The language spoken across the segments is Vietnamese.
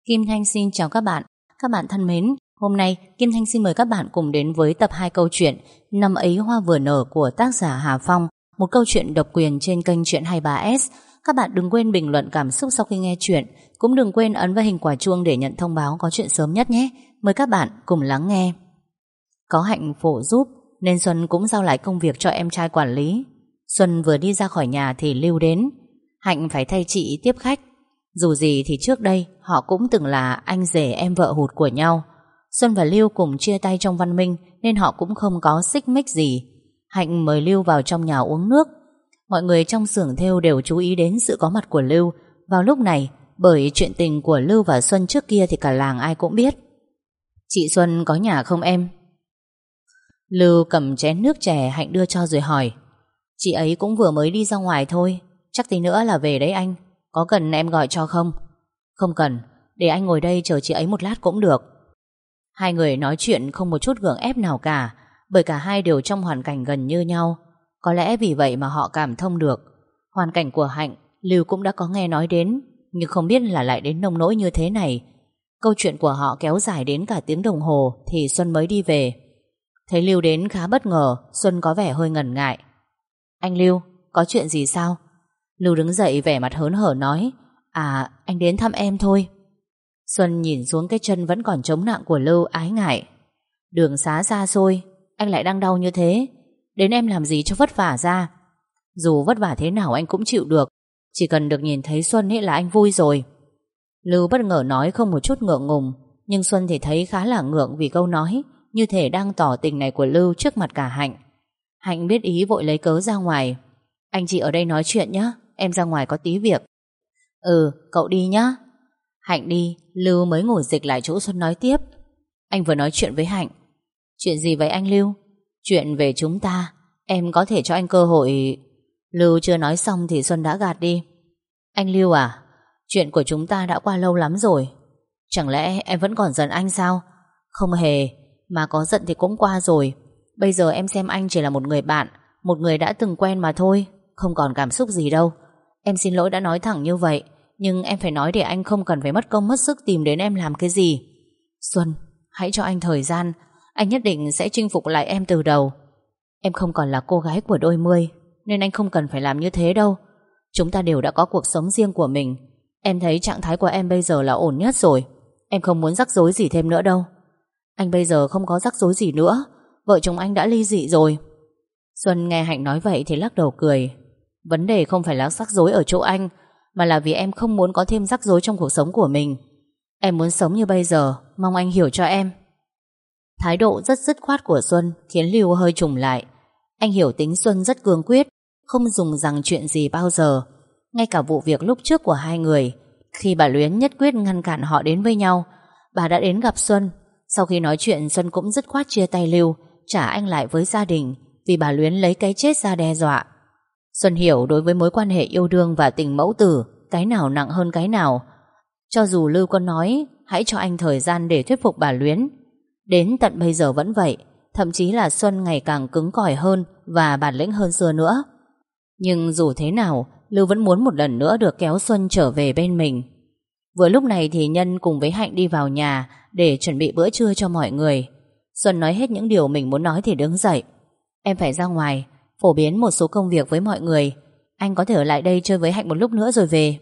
Kim Thanh xin chào các bạn. Các bạn thân mến, hôm nay Kim Thanh xin mời các bạn cùng đến với tập 2 câu chuyện Năm ấy hoa vừa nở của tác giả Hà Phong, một câu chuyện độc quyền trên kênh Chuyện 23S. Các bạn đừng quên bình luận cảm xúc sau khi nghe chuyện, cũng đừng quên ấn vào hình quả chuông để nhận thông báo có chuyện sớm nhất nhé. Mời các bạn cùng lắng nghe. Có Hạnh phụ giúp nên Xuân cũng giao lại công việc cho em trai quản lý. Xuân vừa đi ra khỏi nhà thì Lưu đến. Hạnh phải thay chị tiếp khách. Dù gì thì trước đây họ cũng từng là anh rể em vợ hụt của nhau. Xuân và Lưu cùng chia tay trong văn minh nên họ cũng không có xích mích gì. Hạnh mời Lưu vào trong nhà uống nước. Mọi người trong xưởng thêu đều chú ý đến sự có mặt của Lưu vào lúc này, bởi chuyện tình của Lưu và Xuân trước kia thì cả làng ai cũng biết. Chị Xuân có nhà không em? Lưu cầm chén nước chè Hạnh đưa cho rồi hỏi. Chị ấy cũng vừa mới đi ra ngoài thôi, chắc tí nữa là về đấy anh. Có cần em gọi cho không? Không cần, để anh ngồi đây chờ chị ấy một lát cũng được. Hai người nói chuyện không một chút gượng ép nào cả, bởi cả hai đều trong hoàn cảnh gần như nhau. Có lẽ vì vậy mà họ cảm thông được. Hoàn cảnh của Hạnh, Lưu cũng đã có nghe nói đến, nhưng không biết là lại đến nông nỗi như thế này. Câu chuyện của họ kéo dài đến cả tiếng đồng hồ thì Xuân mới đi về. Thấy Lưu đến khá bất ngờ, Xuân có vẻ hơi ngần ngại. Anh Lưu, có chuyện gì sao? Lưu đứng dậy vẻ mặt hớn hở nói. À, anh đến thăm em thôi. Xuân nhìn xuống cái chân vẫn còn chống nặng của Lưu ái ngại. Đường xá xa xôi, anh lại đang đau như thế, đến em làm gì cho vất vả ra? Dù vất vả thế nào anh cũng chịu được, chỉ cần được nhìn thấy Xuân ấy là anh vui rồi. Lưu bất ngờ nói không một chút ngượng ngùng, nhưng Xuân thì thấy khá là ngượng vì câu nói như thể đang tỏ tình này của Lưu trước mặt cả Hạnh. Hạnh biết ý vội lấy cớ ra ngoài. Anh chị ở đây nói chuyện nhé, em ra ngoài có tí việc. Ừ, cậu đi nhá. Hạnh đi, Lưu mới ngồi dịch lại chỗ Xuân nói tiếp. Anh vừa nói chuyện với Hạnh. Chuyện gì vậy anh Lưu? Chuyện về chúng ta, em có thể cho anh cơ hội. Lưu chưa nói xong thì Xuân đã gạt đi. Anh Lưu à, chuyện của chúng ta đã qua lâu lắm rồi. Chẳng lẽ em vẫn còn giận anh sao? Không hề, mà có giận thì cũng qua rồi. Bây giờ em xem anh chỉ là một người bạn, một người đã từng quen mà thôi, không còn cảm xúc gì đâu. Em xin lỗi đã nói thẳng như vậy, nhưng em phải nói để anh không cần phải mất công mất sức tìm đến em làm cái gì. Xuân, hãy cho anh thời gian, anh nhất định sẽ chinh phục lại em từ đầu. Em không còn là cô gái của đôi mươi, nên anh không cần phải làm như thế đâu. Chúng ta đều đã có cuộc sống riêng của mình. Em thấy trạng thái của em bây giờ là ổn nhất rồi. Em không muốn rắc rối gì thêm nữa đâu. Anh bây giờ không có rắc rối gì nữa, vợ chồng anh đã ly dị rồi. Xuân nghe Hạnh nói vậy thì lắc đầu cười. Vấn đề không phải là rắc rối ở chỗ anh, mà là vì em không muốn có thêm rắc rối trong cuộc sống của mình. Em muốn sống như bây giờ, mong anh hiểu cho em. Thái độ rất dứt khoát của Xuân khiến Lưu hơi trùng lại. Anh hiểu tính Xuân rất cương quyết, không dùng rằng chuyện gì bao giờ. Ngay cả vụ việc lúc trước của hai người, khi bà Luyến nhất quyết ngăn cản họ đến với nhau, bà đã đến gặp Xuân. Sau khi nói chuyện, Xuân cũng dứt khoát chia tay Lưu, trả anh lại với gia đình, vì bà Luyến lấy cái chết ra đe dọa. Xuân hiểu đối với mối quan hệ yêu đương và tình mẫu tử, cái nào nặng hơn cái nào. Cho dù Lưu có nói hãy cho anh thời gian để thuyết phục bà Luyến, đến tận bây giờ vẫn vậy. Thậm chí là Xuân ngày càng cứng cỏi hơn và bản lĩnh hơn xưa nữa. Nhưng dù thế nào, Lưu vẫn muốn một lần nữa được kéo Xuân trở về bên mình. Vừa lúc này thì Nhân cùng với Hạnh đi vào nhà để chuẩn bị bữa trưa cho mọi người. Xuân nói hết những điều mình muốn nói thì đứng dậy. Em phải ra ngoài phổ biến một số công việc với mọi người. Anh có thể ở lại đây chơi với Hạnh một lúc nữa rồi về.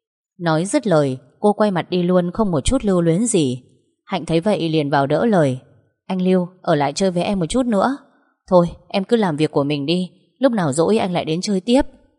Nói dứt lời, cô quay mặt đi luôn, không một chút lưu luyến gì. Hạnh thấy vậy liền vào đỡ lời. Anh Lưu, ở lại chơi với em một chút nữa. Thôi, em cứ làm việc của mình đi, lúc nào rỗi anh lại đến chơi tiếp.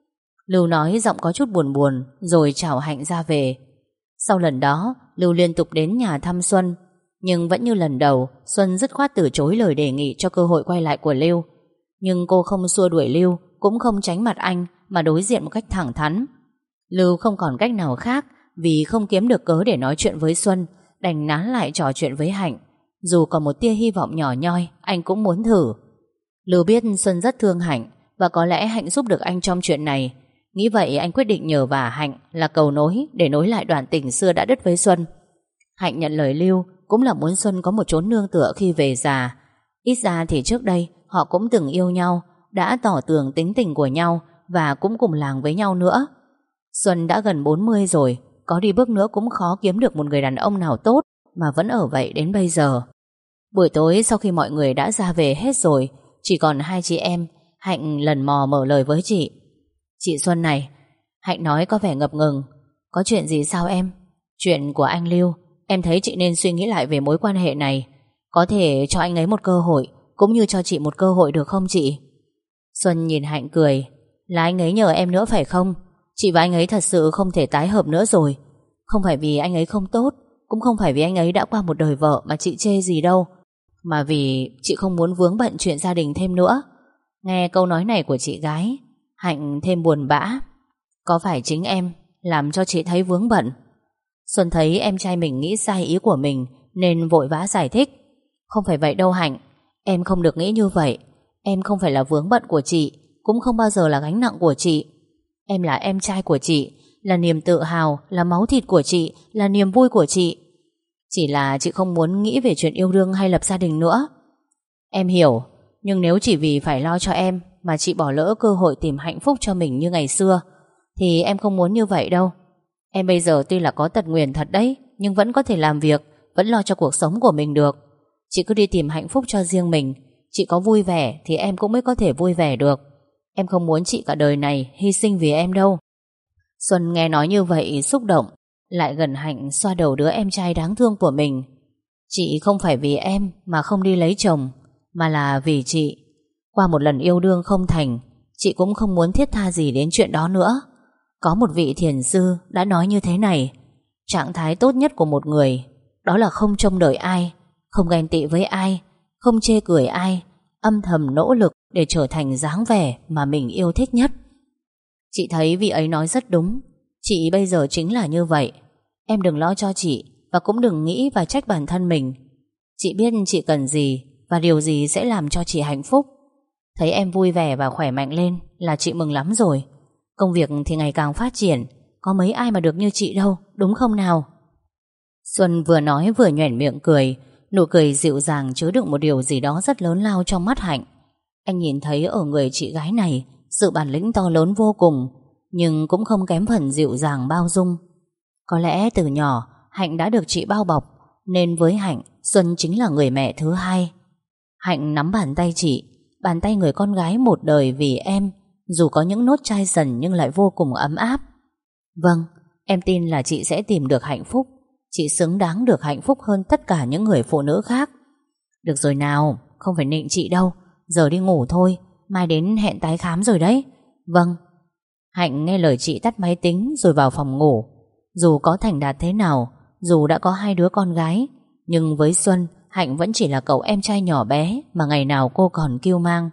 Lưu nói giọng có chút buồn buồn, rồi chào Hạnh ra về. Sau lần đó, Lưu liên tục đến nhà thăm Xuân, nhưng vẫn như lần đầu, Xuân dứt khoát từ chối lời đề nghị cho cơ hội quay lại của Lưu. Nhưng cô không xua đuổi Lưu, cũng không tránh mặt anh, mà đối diện một cách thẳng thắn. Lưu không còn cách nào khác, vì không kiếm được cớ để nói chuyện với Xuân, đành nán lại trò chuyện với Hạnh. Dù còn một tia hy vọng nhỏ nhoi, anh cũng muốn thử. Lưu biết Xuân rất thương Hạnh, và có lẽ Hạnh giúp được anh trong chuyện này. Nghĩ vậy anh quyết định nhờ vả Hạnh là cầu nối để nối lại đoạn tình xưa đã đứt với Xuân. Hạnh nhận lời Lưu cũng là muốn Xuân có một chốn nương tựa khi về già. Ít ra thì trước đây họ cũng từng yêu nhau, đã tỏ tường tính tình của nhau và cũng cùng làng với nhau nữa. Xuân đã gần 40 rồi, có đi bước nữa cũng khó kiếm được một người đàn ông nào tốt mà vẫn ở vậy đến bây giờ. Buổi tối sau khi mọi người đã ra về hết rồi, chỉ còn hai chị em, Hạnh lần mò mở lời với chị. Chị Xuân này, Hạnh nói có vẻ ngập ngừng. Có chuyện gì sao em? Chuyện của anh Lưu, em thấy chị nên suy nghĩ lại về mối quan hệ này. Có thể cho anh ấy một cơ hội, cũng như cho chị một cơ hội được không chị? Xuân nhìn Hạnh cười. Là anh ấy nhờ em nữa phải không? Chị và anh ấy thật sự không thể tái hợp nữa rồi. Không phải vì anh ấy không tốt, cũng không phải vì anh ấy đã qua một đời vợ mà chị chê gì đâu, mà vì chị không muốn vướng bận chuyện gia đình thêm nữa. Nghe câu nói này của chị gái, Hạnh thêm buồn bã. Có phải chính em làm cho chị thấy vướng bận? Xuân thấy em trai mình nghĩ sai ý của mình nên vội vã giải thích. Không phải vậy đâu Hạnh, em không được nghĩ như vậy. Em không phải là vướng bận của chị, cũng không bao giờ là gánh nặng của chị. Em là em trai của chị, là niềm tự hào, là máu thịt của chị, là niềm vui của chị. Chỉ là chị không muốn nghĩ về chuyện yêu đương hay lập gia đình nữa. Em hiểu, nhưng nếu chỉ vì phải lo cho em mà chị bỏ lỡ cơ hội tìm hạnh phúc cho mình như ngày xưa, thì em không muốn như vậy đâu. Em bây giờ tuy là có tật nguyền thật đấy, nhưng vẫn có thể làm việc, vẫn lo cho cuộc sống của mình được. Chị cứ đi tìm hạnh phúc cho riêng mình. Chị có vui vẻ thì em cũng mới có thể vui vẻ được. Em không muốn chị cả đời này hy sinh vì em đâu. Xuân nghe nói như vậy xúc động, lại gần Hạnh xoa đầu đứa em trai đáng thương của mình. Chị không phải vì em mà không đi lấy chồng, mà là vì chị. Qua một lần yêu đương không thành, chị cũng không muốn thiết tha gì đến chuyện đó nữa. Có một vị thiền sư đã nói như thế này: trạng thái tốt nhất của một người đó là không trông đợi ai, không ghen tị với ai, không chê cười ai, âm thầm nỗ lực để trở thành dáng vẻ mà mình yêu thích nhất. Chị thấy vị ấy nói rất đúng. Chị bây giờ chính là như vậy. Em đừng lo cho chị, và cũng đừng nghĩ và trách bản thân mình. Chị biết chị cần gì và điều gì sẽ làm cho chị hạnh phúc. Thấy em vui vẻ và khỏe mạnh lên là chị mừng lắm rồi. Công việc thì ngày càng phát triển, có mấy ai mà được như chị đâu, đúng không nào? Xuân vừa nói vừa nhoẻn miệng cười. Nụ cười dịu dàng chứa đựng một điều gì đó rất lớn lao trong mắt Hạnh. Anh nhìn thấy ở người chị gái này sự bản lĩnh to lớn vô cùng, nhưng cũng không kém phần dịu dàng bao dung. Có lẽ từ nhỏ Hạnh đã được chị bao bọc, nên với Hạnh, Xuân chính là người mẹ thứ hai. Hạnh nắm bàn tay chị, bàn tay người con gái một đời vì em, dù có những nốt chai dần nhưng lại vô cùng ấm áp. Vâng, em tin là chị sẽ tìm được hạnh phúc. Chị xứng đáng được hạnh phúc hơn tất cả những người phụ nữ khác. Được rồi nào, không phải nịnh chị đâu. Giờ đi ngủ thôi, mai đến hẹn tái khám rồi đấy. Vâng. Hạnh nghe lời chị tắt máy tính rồi vào phòng ngủ. Dù có thành đạt thế nào, dù đã có hai đứa con gái, nhưng với Xuân, Hạnh vẫn chỉ là cậu em trai nhỏ bé mà ngày nào cô còn kiêu mang.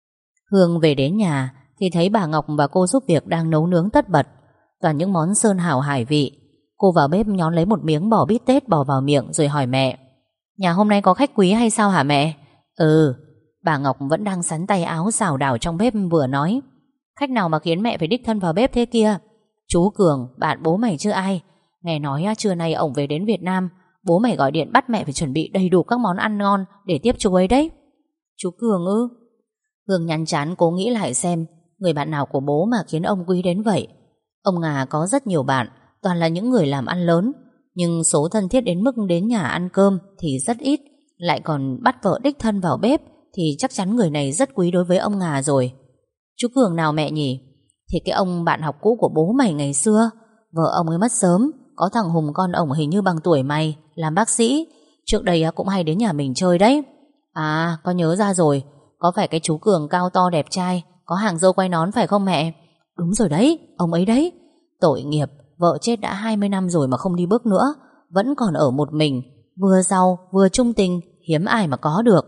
Hương về đến nhà thì thấy bà Ngọc và cô giúp việc đang nấu nướng tất bật, toàn những món sơn hào hải vị. Cô vào bếp nhón lấy một miếng bò bít tết bỏ vào miệng rồi hỏi mẹ: nhà hôm nay có khách quý hay sao hả mẹ? Ừ. Bà Ngọc vẫn đang sắn tay áo xào đảo trong bếp vừa nói: khách nào mà khiến mẹ phải đích thân vào bếp thế kia? Chú Cường, bạn bố mày chứ ai. Nghe nói trưa nay ổng về đến Việt Nam, bố mày gọi điện bắt mẹ phải chuẩn bị đầy đủ các món ăn ngon để tiếp chú ấy đấy. Chú Cường ư? Hương nhăn chán cố nghĩ lại xem người bạn nào của bố mà khiến ông quý đến vậy. Ông Ngà có rất nhiều bạn, toàn là những người làm ăn lớn, nhưng số thân thiết đến mức đến nhà ăn cơm thì rất ít. Lại còn bắt vợ đích thân vào bếp thì chắc chắn người này rất quý đối với ông Ngà rồi. Chú Cường nào mẹ nhỉ? Thì cái ông bạn học cũ của bố mày ngày xưa. Vợ ông ấy mất sớm, có thằng Hùng con ổng hình như bằng tuổi mày, làm bác sĩ. Trước đây cũng hay đến nhà mình chơi đấy. À, con nhớ ra rồi. Có phải cái chú Cường cao to đẹp trai, có hàng râu quay nón phải không mẹ? Đúng rồi đấy, ông ấy đấy. Tội nghiệp, vợ chết đã 20 năm rồi mà không đi bước nữa, vẫn còn ở một mình, vừa giàu vừa trung tình, hiếm ai mà có được.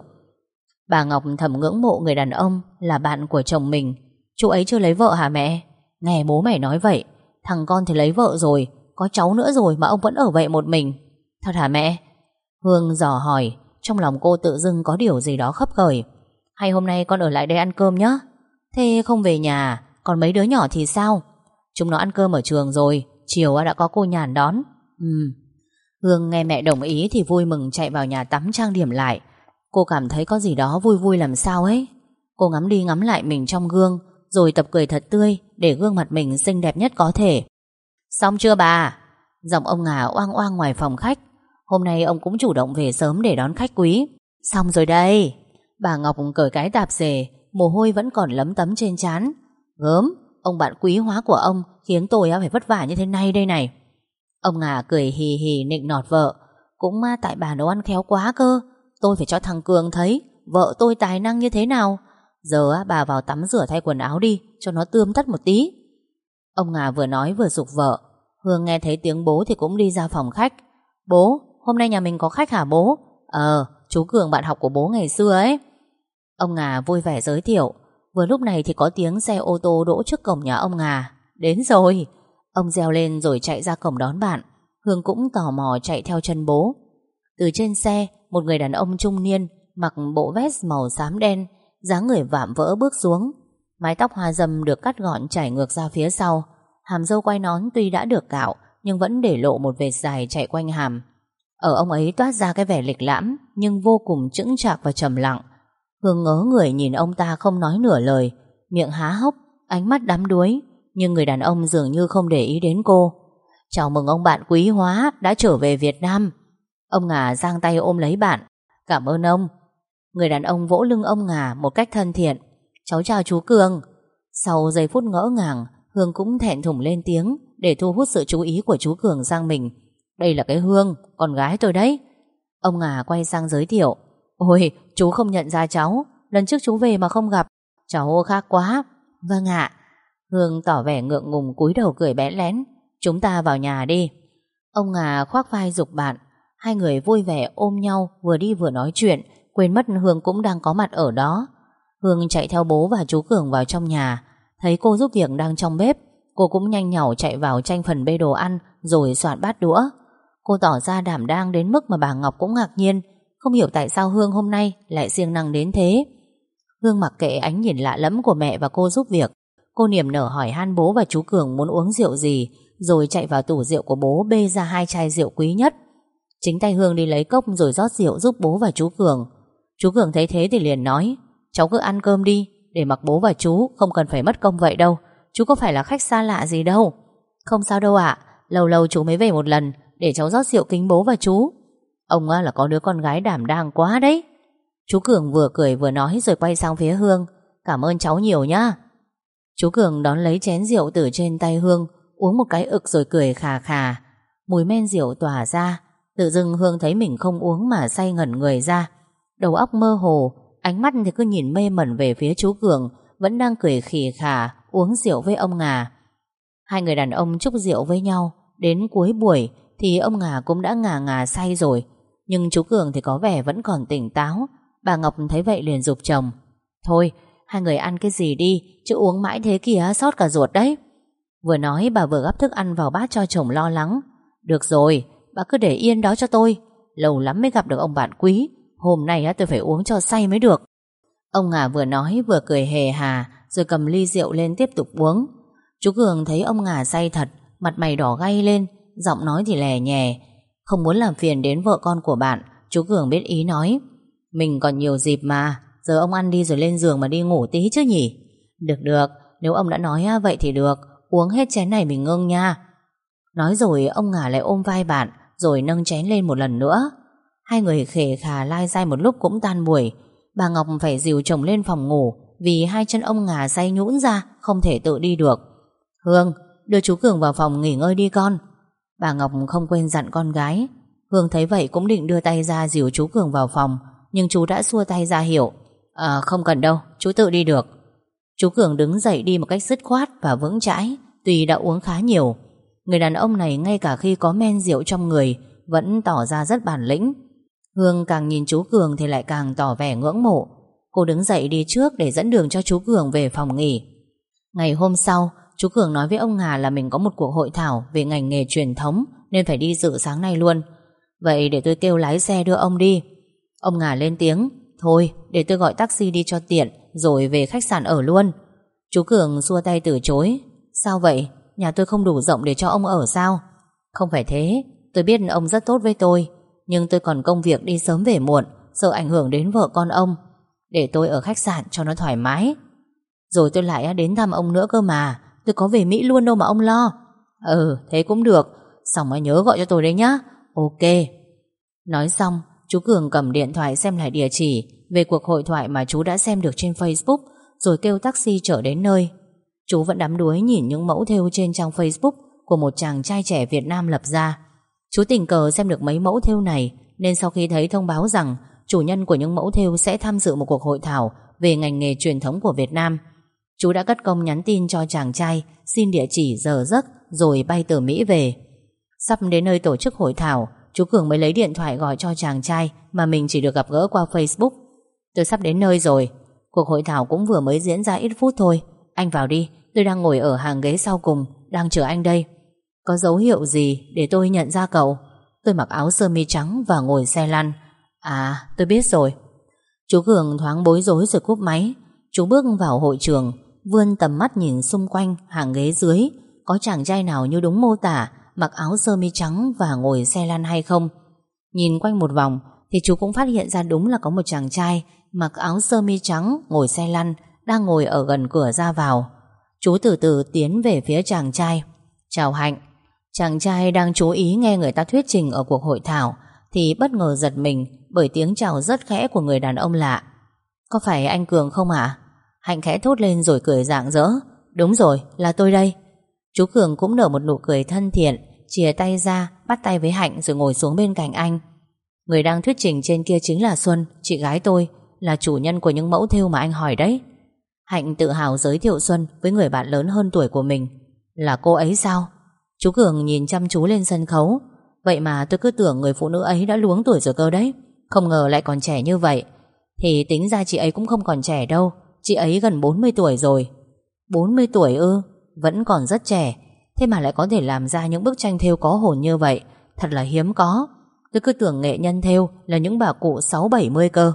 Bà Ngọc thầm ngưỡng mộ người đàn ông là bạn của chồng mình. Chú ấy chưa lấy vợ hả mẹ? Nghe bố mày nói vậy. Thằng con thì lấy vợ rồi, có cháu nữa rồi mà ông vẫn ở vậy một mình. Thật hả mẹ? Hương dò hỏi. Trong lòng cô tự dưng có điều gì đó khấp khởi. Hay hôm nay con ở lại đây ăn cơm nhé? Thế không về nhà? Còn mấy đứa nhỏ thì sao? Chúng nó ăn cơm ở trường rồi, chiều đã có cô Nhàn đón. Hương nghe mẹ đồng ý thì vui mừng chạy vào nhà tắm trang điểm lại. Cô cảm thấy có gì đó vui vui làm sao ấy. Cô ngắm đi ngắm lại mình trong gương, rồi tập cười thật tươi để gương mặt mình xinh đẹp nhất có thể. Xong chưa bà? Giọng ông Ngà oang oang ngoài phòng khách. Hôm nay ông cũng chủ động về sớm để đón khách quý. Xong rồi đây. Bà Ngọc cởi cái tạp dề, mồ hôi vẫn còn lấm tấm trên trán. Gớm, ông bạn quý hóa của ông khiến tôi phải vất vả như thế này đây này. Ông Ngà cười hì hì nịnh nọt vợ. Cũng tại bà nấu ăn khéo quá cơ. Tôi phải cho thằng Cường thấy vợ tôi tài năng như thế nào. Giờ bà vào tắm rửa thay quần áo đi, cho nó tươm tất một tí. Ông Ngà vừa nói vừa giục vợ. Hương nghe thấy tiếng bố thì cũng đi ra phòng khách. Bố, hôm nay nhà mình có khách hả bố? Chú Cường bạn học của bố ngày xưa ấy. Ông Ngà vui vẻ giới thiệu. Vừa lúc này thì có tiếng xe ô tô đỗ trước cổng nhà ông Ngà. Đến rồi. Ông reo lên rồi chạy ra cổng đón bạn. Hương cũng tò mò chạy theo chân bố. Từ trên xe, một người đàn ông trung niên mặc bộ vest màu xám đen, dáng người vạm vỡ bước xuống. Mái tóc hoa râm được cắt gọn chảy ngược ra phía sau. Hàm râu quai nón tuy đã được cạo nhưng vẫn để lộ một vệt dài chạy quanh hàm. Ở ông ấy toát ra cái vẻ lịch lãm nhưng vô cùng chững chạc và trầm lặng. Hương ngớ người nhìn ông ta không nói nửa lời, miệng há hốc, ánh mắt đắm đuối. Nhưng người đàn ông dường như không để ý đến cô. Chào mừng ông bạn quý hóa đã trở về Việt Nam. Ông Ngà giang tay ôm lấy bạn. Cảm ơn ông. Người đàn ông vỗ lưng ông Ngà một cách thân thiện. Cháu chào chú Cường. Sau giây phút ngỡ ngàng, Hương cũng thẹn thùng lên tiếng để thu hút sự chú ý của chú Cường sang mình. Đây là cái Hương, con gái tôi đấy. Ông Ngà quay sang giới thiệu. Ôi, chú không nhận ra cháu. Lần trước chú về mà không gặp. Cháu khác quá. Vâng ạ. Hương tỏ vẻ ngượng ngùng cúi đầu cười bẽn lén. Chúng ta vào nhà đi. Ông Ngà khoác vai giục bạn. Hai người vui vẻ ôm nhau vừa đi vừa nói chuyện, quên mất Hương cũng đang có mặt ở đó. Hương chạy theo bố và chú Cường vào trong nhà. Thấy cô giúp việc đang trong bếp, cô cũng nhanh nhảu chạy vào tranh phần bê đồ ăn rồi soạn bát đũa. Cô tỏ ra đảm đang đến mức mà bà Ngọc cũng ngạc nhiên, không hiểu tại sao Hương hôm nay lại siêng năng đến thế. Hương mặc kệ ánh nhìn lạ lẫm của mẹ và cô giúp việc. Cô niềm nở hỏi han bố và chú Cường muốn uống rượu gì, rồi chạy vào tủ rượu của bố bê ra 2 chai rượu quý nhất. Chính tay Hương đi lấy cốc rồi rót rượu giúp bố và chú Cường. Chú Cường thấy thế thì liền nói, cháu cứ ăn cơm đi, để mặc bố và chú không cần phải mất công vậy đâu. Chú có phải là khách xa lạ gì đâu. Không sao đâu ạ, lâu lâu chú mới về một lần, để cháu rót rượu kính bố và chú. Ông là có đứa con gái đảm đang quá đấy. Chú Cường vừa cười vừa nói rồi quay sang phía Hương. Cảm ơn cháu nhiều nhá. Chú Cường đón lấy chén rượu từ trên tay Hương, uống một cái ực rồi cười khà khà. Mùi men rượu tỏa ra. Tự dưng Hương thấy mình không uống mà say ngẩn người ra. Đầu óc mơ hồ, ánh mắt thì cứ nhìn mê mẩn về phía chú Cường, vẫn đang cười khì khà uống rượu với ông Ngà. Hai người đàn ông chúc rượu với nhau. Đến cuối buổi thì ông Ngà cũng đã ngà ngà say rồi, nhưng chú Cường thì có vẻ vẫn còn tỉnh táo. Bà Ngọc thấy vậy liền giục chồng. Thôi, hai người ăn cái gì đi, chứ uống mãi thế kìa sót cả ruột đấy. Vừa nói bà vừa gắp thức ăn vào bát cho chồng lo lắng. Được rồi, bà cứ để yên đó cho tôi. Lâu lắm mới gặp được ông bạn quý. Hôm nay tôi phải uống cho say mới được. Ông Ngà vừa nói vừa cười hề hà, rồi cầm ly rượu lên tiếp tục uống. Chú Cường thấy ông Ngà say thật, mặt mày đỏ gay lên, giọng nói thì lè nhè. Không muốn làm phiền đến vợ con của bạn, chú Cường biết ý nói. Mình còn nhiều dịp mà, giờ ông ăn đi rồi lên giường mà đi ngủ tí chứ nhỉ. Được được, nếu ông đã nói vậy thì được, uống hết chén này mình ngưng nha. Nói rồi ông Ngà lại ôm vai bạn, rồi nâng chén lên một lần nữa. Hai người khề khà lai dai một lúc cũng tan buổi. Bà Ngọc phải dìu chồng lên phòng ngủ vì hai chân ông Ngà say nhũn ra, không thể tự đi được. Hương, đưa chú Cường vào phòng nghỉ ngơi đi con. Bà Ngọc không quên dặn con gái. Hương thấy vậy cũng định đưa tay ra dìu chú Cường vào phòng, nhưng chú đã xua tay ra hiệu. Không cần đâu, chú tự đi được. Chú Cường đứng dậy đi một cách dứt khoát và vững chãi, tuy đã uống khá nhiều. Người đàn ông này ngay cả khi có men rượu trong người vẫn tỏ ra rất bản lĩnh. Hương càng nhìn chú Cường thì lại càng tỏ vẻ ngưỡng mộ. Cô đứng dậy đi trước để dẫn đường cho chú Cường về phòng nghỉ. Ngày hôm sau, chú Cường nói với ông Ngà là mình có một cuộc hội thảo về ngành nghề truyền thống nên phải đi dự sáng nay luôn. Vậy để tôi kêu lái xe đưa ông đi. Ông Ngà lên tiếng. Thôi, để tôi gọi taxi đi cho tiện, rồi về khách sạn ở luôn. Chú Cường xua tay từ chối. Sao vậy? Nhà tôi không đủ rộng để cho ông ở sao? Không phải thế, tôi biết ông rất tốt với tôi, nhưng tôi còn công việc đi sớm về muộn, sợ ảnh hưởng đến vợ con ông. Để tôi ở khách sạn cho nó thoải mái. Rồi tôi lại đến thăm ông nữa cơ mà. Tôi có về Mỹ luôn đâu mà ông lo. Thế cũng được. Xong mới nhớ gọi cho tôi đấy nhá. Ok. Nói xong, chú Cường cầm điện thoại xem lại địa chỉ về cuộc hội thoại mà chú đã xem được trên Facebook, rồi kêu taxi chở đến nơi. Chú vẫn đắm đuối nhìn những mẫu thêu trên trang Facebook của một chàng trai trẻ Việt Nam lập ra. Chú tình cờ xem được mấy mẫu thêu này, nên sau khi thấy thông báo rằng chủ nhân của những mẫu thêu sẽ tham dự một cuộc hội thảo về ngành nghề truyền thống của Việt Nam, chú đã cất công nhắn tin cho chàng trai xin địa chỉ giờ giấc rồi bay từ Mỹ về. Sắp đến nơi tổ chức hội thảo, chú Cường mới lấy điện thoại gọi cho chàng trai mà mình chỉ được gặp gỡ qua Facebook. Tôi sắp đến nơi rồi. Cuộc hội thảo cũng vừa mới diễn ra ít phút thôi. Anh vào đi, tôi đang ngồi ở hàng ghế sau cùng, đang chờ anh đây. Có dấu hiệu gì để tôi nhận ra cậu? Tôi mặc áo sơ mi trắng và ngồi xe lăn. À, tôi biết rồi. Chú Cường thoáng bối rối rồi cúp máy. Chú bước vào hội trường, vươn tầm mắt nhìn xung quanh hàng ghế dưới, có chàng trai nào như đúng mô tả, mặc áo sơ mi trắng và ngồi xe lăn hay không. Nhìn quanh một vòng thì chú cũng phát hiện ra đúng là có một chàng trai mặc áo sơ mi trắng ngồi xe lăn đang ngồi ở gần cửa ra vào. Chú từ từ tiến về phía chàng trai. Chào Hạnh. Chàng trai đang chú ý nghe người ta thuyết trình ở cuộc hội thảo thì bất ngờ giật mình bởi tiếng chào rất khẽ của người đàn ông lạ. Có phải anh Cường không ạ? Hạnh khẽ thốt lên rồi cười rạng rỡ. Đúng rồi, là tôi đây. Chú Cường cũng nở một nụ cười thân thiện, chìa tay ra, bắt tay với Hạnh rồi ngồi xuống bên cạnh anh. Người đang thuyết trình trên kia chính là Xuân, chị gái tôi, là chủ nhân của những mẫu thêu mà anh hỏi đấy. Hạnh tự hào giới thiệu Xuân với người bạn lớn hơn tuổi của mình. Là cô ấy sao? Chú Cường nhìn chăm chú lên sân khấu. Vậy mà tôi cứ tưởng người phụ nữ ấy đã luống tuổi rồi cơ đấy, không ngờ lại còn trẻ như vậy. Thì tính ra chị ấy cũng không còn trẻ đâu, chị ấy gần 40 tuổi rồi. 40 tuổi ư? Vẫn còn rất trẻ. Thế mà lại có thể làm ra những bức tranh thêu có hồn như vậy, thật là hiếm có. Tôi cứ tưởng nghệ nhân thêu là những bà cụ 60-70 cơ.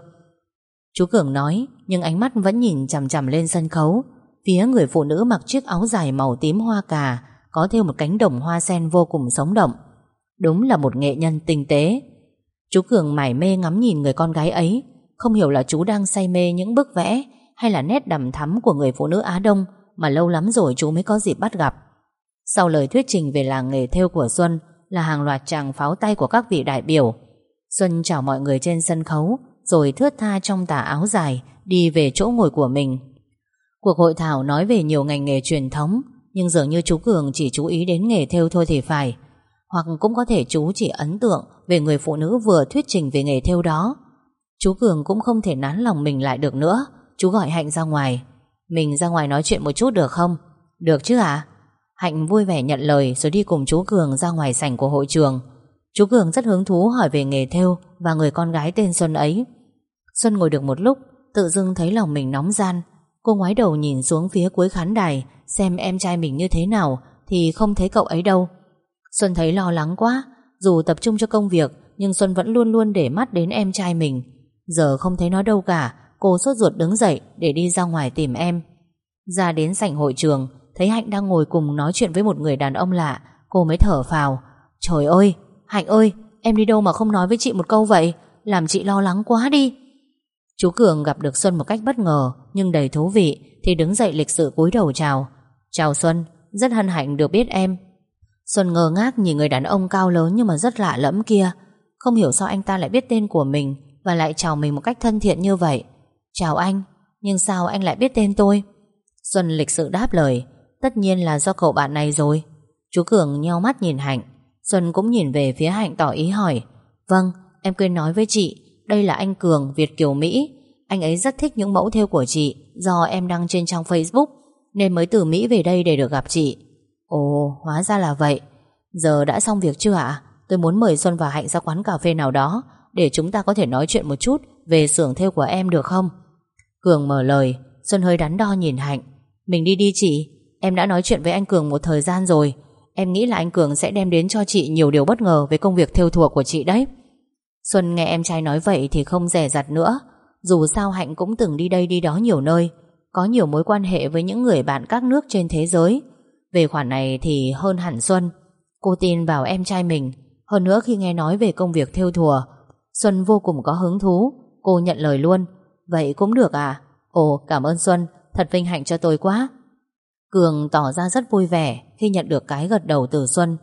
Chú Cường nói, nhưng ánh mắt vẫn nhìn chằm chằm lên sân khấu, phía người phụ nữ mặc chiếc áo dài màu tím hoa cà, có thêu một cánh đồng hoa sen vô cùng sống động. Đúng là một nghệ nhân tinh tế. Chú Cường mải mê ngắm nhìn người con gái ấy, không hiểu là chú đang say mê những bức vẽ hay là nét đằm thắm của người phụ nữ Á Đông mà lâu lắm rồi chú mới có dịp bắt gặp. Sau lời thuyết trình về làng nghề thêu của Xuân là hàng loạt tràng pháo tay của các vị đại biểu. Xuân chào mọi người trên sân khấu rồi thướt tha trong tà áo dài đi về chỗ ngồi của mình. Cuộc hội thảo nói về nhiều ngành nghề truyền thống, nhưng dường như chú Cường chỉ chú ý đến nghề thêu thôi thì phải. Hoặc cũng có thể chú chỉ ấn tượng về người phụ nữ vừa thuyết trình về nghề thêu đó. Chú Cường cũng không thể nán lòng mình lại được nữa. Chú gọi Hạnh ra ngoài. Mình ra ngoài nói chuyện một chút được không? Được chứ ạ? Hạnh vui vẻ nhận lời rồi đi cùng chú Cường ra ngoài sảnh của hội trường. Chú Cường rất hứng thú hỏi về nghề thêu và người con gái tên Xuân ấy. Xuân ngồi được một lúc, tự dưng thấy lòng mình nóng ran. Cô ngoái đầu nhìn xuống phía cuối khán đài xem em trai mình như thế nào thì không thấy cậu ấy đâu. Xuân thấy lo lắng quá. Dù tập trung cho công việc nhưng Xuân vẫn luôn luôn để mắt đến em trai mình. Giờ không thấy nó đâu cả, cô sốt ruột đứng dậy để đi ra ngoài tìm em. Ra đến sảnh hội trường, thấy Hạnh đang ngồi cùng nói chuyện với một người đàn ông lạ, cô mới thở phào. Trời ơi, Hạnh ơi, em đi đâu mà không nói với chị một câu vậy? Làm chị lo lắng quá đi. Chú Cường gặp được Xuân một cách bất ngờ nhưng đầy thú vị thì đứng dậy lịch sự cúi đầu chào. Chào Xuân, rất hân hạnh được biết em. Xuân ngơ ngác nhìn người đàn ông cao lớn nhưng mà rất lạ lẫm kia. Không hiểu sao anh ta lại biết tên của mình và lại chào mình một cách thân thiện như vậy. Chào anh, nhưng sao anh lại biết tên tôi? Xuân lịch sự đáp lời. Tất nhiên là do cậu bạn này rồi. Chú Cường nheo mắt nhìn Hạnh. Xuân cũng nhìn về phía Hạnh tỏ ý hỏi. Vâng, em quên nói với chị, đây là anh Cường, Việt kiều Mỹ. Anh ấy rất thích những mẫu thêu của chị do em đăng trên trang Facebook nên mới từ Mỹ về đây để được gặp chị. Ồ, hóa ra là vậy. Giờ đã xong việc chưa ạ? Tôi muốn mời Xuân và Hạnh ra quán cà phê nào đó để chúng ta có thể nói chuyện một chút về xưởng thêu của em được không? Cường mở lời. Xuân hơi đắn đo nhìn Hạnh. Mình đi đi chị. Em đã nói chuyện với anh Cường một thời gian rồi. Em nghĩ là anh Cường sẽ đem đến cho chị nhiều điều bất ngờ về công việc thêu thùa của chị đấy. Xuân nghe em trai nói vậy thì không dè dặt nữa. Dù sao Hạnh cũng từng đi đây đi đó nhiều nơi, có nhiều mối quan hệ với những người bạn các nước trên thế giới. Về khoản này thì hơn hẳn Xuân. Cô tin vào em trai mình. Hơn nữa khi nghe nói về công việc thêu thùa, Xuân vô cùng có hứng thú. Cô nhận lời luôn. Vậy cũng được à? Ồ, cảm ơn Xuân, thật vinh hạnh cho tôi quá. Cường tỏ ra rất vui vẻ khi nhận được cái gật đầu từ Xuân.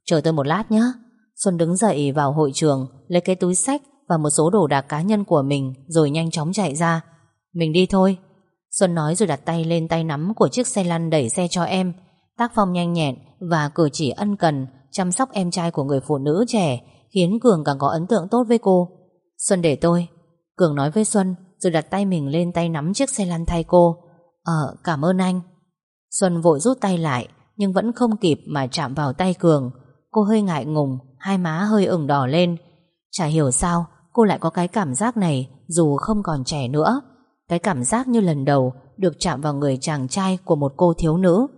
Chờ tôi một lát nhé. Xuân đứng dậy vào hội trường, lấy cái túi xách và một số đồ đạc cá nhân của mình, rồi nhanh chóng chạy ra. Mình đi thôi. Xuân nói rồi đặt tay lên tay nắm của chiếc xe lăn đẩy xe cho em. Tác phong nhanh nhẹn và cử chỉ ân cần chăm sóc em trai của người phụ nữ trẻ khiến Cường càng có ấn tượng tốt với cô. Xuân để tôi. Cường nói với Xuân rồi đặt tay mình lên tay nắm chiếc xe lăn thay cô. Cảm ơn anh. Xuân vội rút tay lại, nhưng vẫn không kịp mà chạm vào tay Cường. Cô hơi ngại ngùng, hai má hơi ửng đỏ lên. Chả hiểu sao cô lại có cái cảm giác này dù không còn trẻ nữa. Cái cảm giác như lần đầu được chạm vào người chàng trai của một cô thiếu nữ.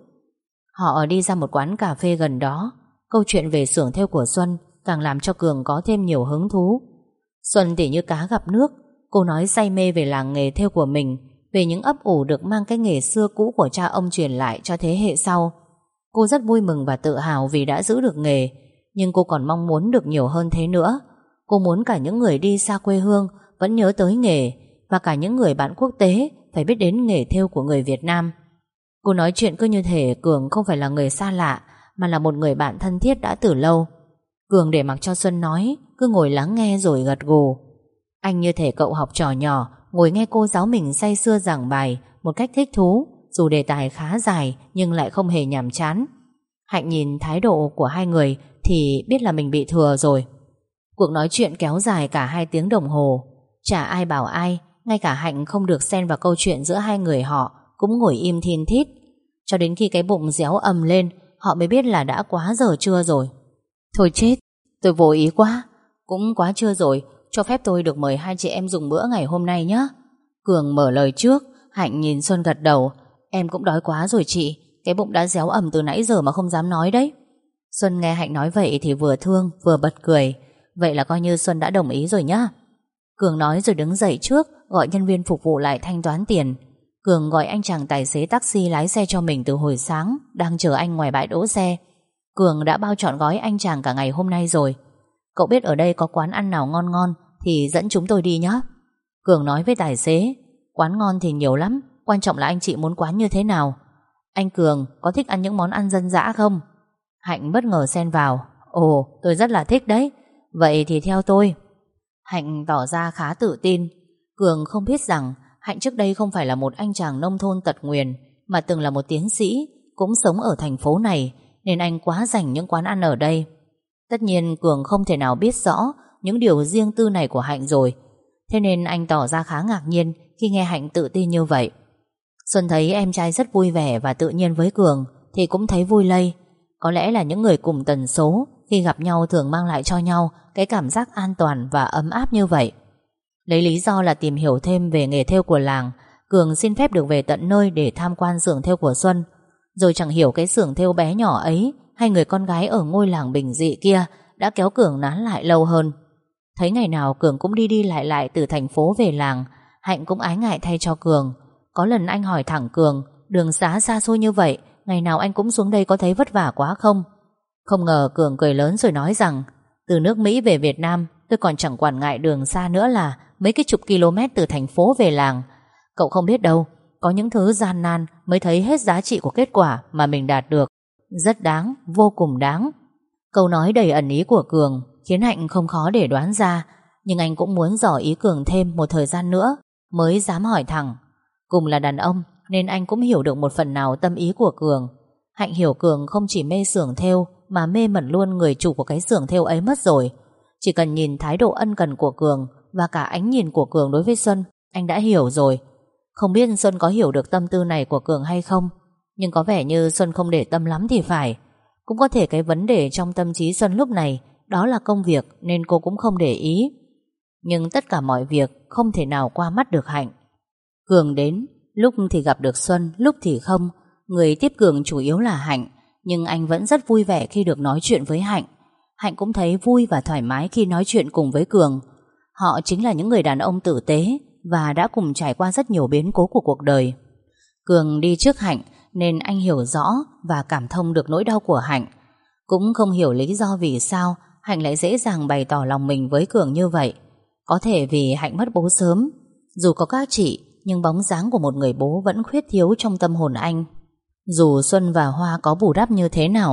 Họ đi ra một quán cà phê gần đó. Câu chuyện về xưởng thêu của Xuân càng làm cho Cường có thêm nhiều hứng thú. Xuân thì như cá gặp nước. Cô nói say mê về làng nghề thêu của mình, về những ấp ủ được mang cái nghề xưa cũ của cha ông truyền lại cho thế hệ sau. Cô rất vui mừng và tự hào vì đã giữ được nghề, nhưng cô còn mong muốn được nhiều hơn thế nữa. Cô muốn cả những người đi xa quê hương vẫn nhớ tới nghề, và cả những người bạn quốc tế phải biết đến nghề thêu của người Việt Nam. Cô nói chuyện cứ như thể Cường không phải là người xa lạ, mà là một người bạn thân thiết đã từ lâu. Cường để mặc cho Xuân nói, cứ ngồi lắng nghe rồi gật gù. Anh như thể cậu học trò nhỏ ngồi nghe cô giáo mình say sưa giảng bài một cách thích thú, dù đề tài khá dài nhưng lại không hề nhàm chán. Hạnh nhìn thái độ của hai người thì biết là mình bị thừa rồi. Cuộc nói chuyện kéo dài cả 2 tiếng đồng hồ. Chả ai bảo ai, ngay cả Hạnh không được xen vào câu chuyện giữa hai người họ cũng ngồi im thin thít. Cho đến khi cái bụng réo ầm lên, họ mới biết là đã quá giờ trưa rồi. Thôi chết, tôi vô ý quá. Cũng quá trưa rồi, cho phép tôi được mời hai chị em dùng bữa ngày hôm nay nhé. Cường mở lời trước. Hạnh nhìn Xuân gật đầu. Em cũng đói quá rồi chị, cái bụng đã réo ầm từ nãy giờ mà không dám nói đấy. Xuân nghe Hạnh nói vậy thì vừa thương vừa bật cười. Vậy là coi như Xuân đã đồng ý rồi nhá. Cường nói rồi đứng dậy trước, gọi nhân viên phục vụ lại thanh toán tiền. Cường gọi anh chàng tài xế taxi lái xe cho mình từ hồi sáng, đang chờ anh ngoài bãi đỗ xe. Cường đã bao trọn gói anh chàng cả ngày hôm nay rồi. Cậu biết ở đây có quán ăn nào ngon ngon thì dẫn chúng tôi đi nhé. Cường nói với tài xế. Quán ngon thì nhiều lắm, quan trọng là anh chị muốn quán như thế nào. Anh Cường có thích ăn những món ăn dân dã không? Hạnh bất ngờ xen vào. Ồ, tôi rất là thích đấy. Vậy thì theo tôi. Hạnh tỏ ra khá tự tin. Cường không biết rằng Hạnh trước đây không phải là một anh chàng nông thôn tật nguyền, mà từng là một tiến sĩ, cũng sống ở thành phố này, nên anh quá rành những quán ăn ở đây. Tất nhiên Cường không thể nào biết rõ những điều riêng tư này của Hạnh rồi. Thế nên anh tỏ ra khá ngạc nhiên khi nghe Hạnh tự tin như vậy. Xuân thấy em trai rất vui vẻ và tự nhiên với Cường thì cũng thấy vui lây. Có lẽ là những người cùng tần số khi gặp nhau thường mang lại cho nhau cái cảm giác an toàn và ấm áp như vậy. Lấy lý do là tìm hiểu thêm về nghề thêu của làng, Cường xin phép được về tận nơi để tham quan xưởng thêu của Xuân. Rồi chẳng hiểu cái xưởng thêu bé nhỏ ấy hay người con gái ở ngôi làng bình dị kia đã kéo Cường nán lại lâu hơn. Thấy ngày nào Cường cũng đi đi lại lại từ thành phố về làng, Hạnh cũng ái ngại thay cho Cường. Có lần anh hỏi thẳng Cường, đường xá xa xôi như vậy, ngày nào anh cũng xuống đây có thấy vất vả quá không? Không ngờ Cường cười lớn rồi nói rằng, từ nước Mỹ về Việt Nam tôi còn chẳng quản ngại đường xa nữa là mấy cái chục km từ thành phố về làng. Cậu không biết đâu, có những thứ gian nan mới thấy hết giá trị của kết quả mà mình đạt được. Rất đáng, vô cùng đáng. Câu nói đầy ẩn ý của Cường khiến Hạnh không khó để đoán ra, nhưng anh cũng muốn dò ý Cường thêm một thời gian nữa mới dám hỏi thẳng. Cùng là đàn ông nên anh cũng hiểu được một phần nào tâm ý của Cường. Hạnh hiểu Cường không chỉ mê xưởng thêu mà mê mẩn luôn người chủ của cái xưởng thêu ấy mất rồi. Chỉ cần nhìn thái độ ân cần của Cường và cả ánh nhìn của Cường đối với Xuân, anh đã hiểu rồi. Không biết Xuân có hiểu được tâm tư này của Cường hay không, nhưng có vẻ như Xuân không để tâm lắm thì phải. Cũng có thể cái vấn đề trong tâm trí Xuân lúc này đó là công việc nên cô cũng không để ý. Nhưng tất cả mọi việc không thể nào qua mắt được Hạnh. Cường đến, lúc thì gặp được Xuân, lúc thì không. Người tiếp Cường chủ yếu là Hạnh, nhưng anh vẫn rất vui vẻ khi được nói chuyện với Hạnh. Hạnh cũng thấy vui và thoải mái khi nói chuyện cùng với Cường. Họ chính là những người đàn ông tử tế và đã cùng trải qua rất nhiều biến cố của cuộc đời. Cường đi trước Hạnh nên anh hiểu rõ và cảm thông được nỗi đau của Hạnh. Cũng không hiểu lý do vì sao Hạnh lại dễ dàng bày tỏ lòng mình với Cường như vậy. Có thể vì Hạnh mất bố sớm. Dù có các chị, nhưng bóng dáng của một người bố vẫn khuyết thiếu trong tâm hồn anh. Dù Xuân và Hoa có bù đắp như thế nào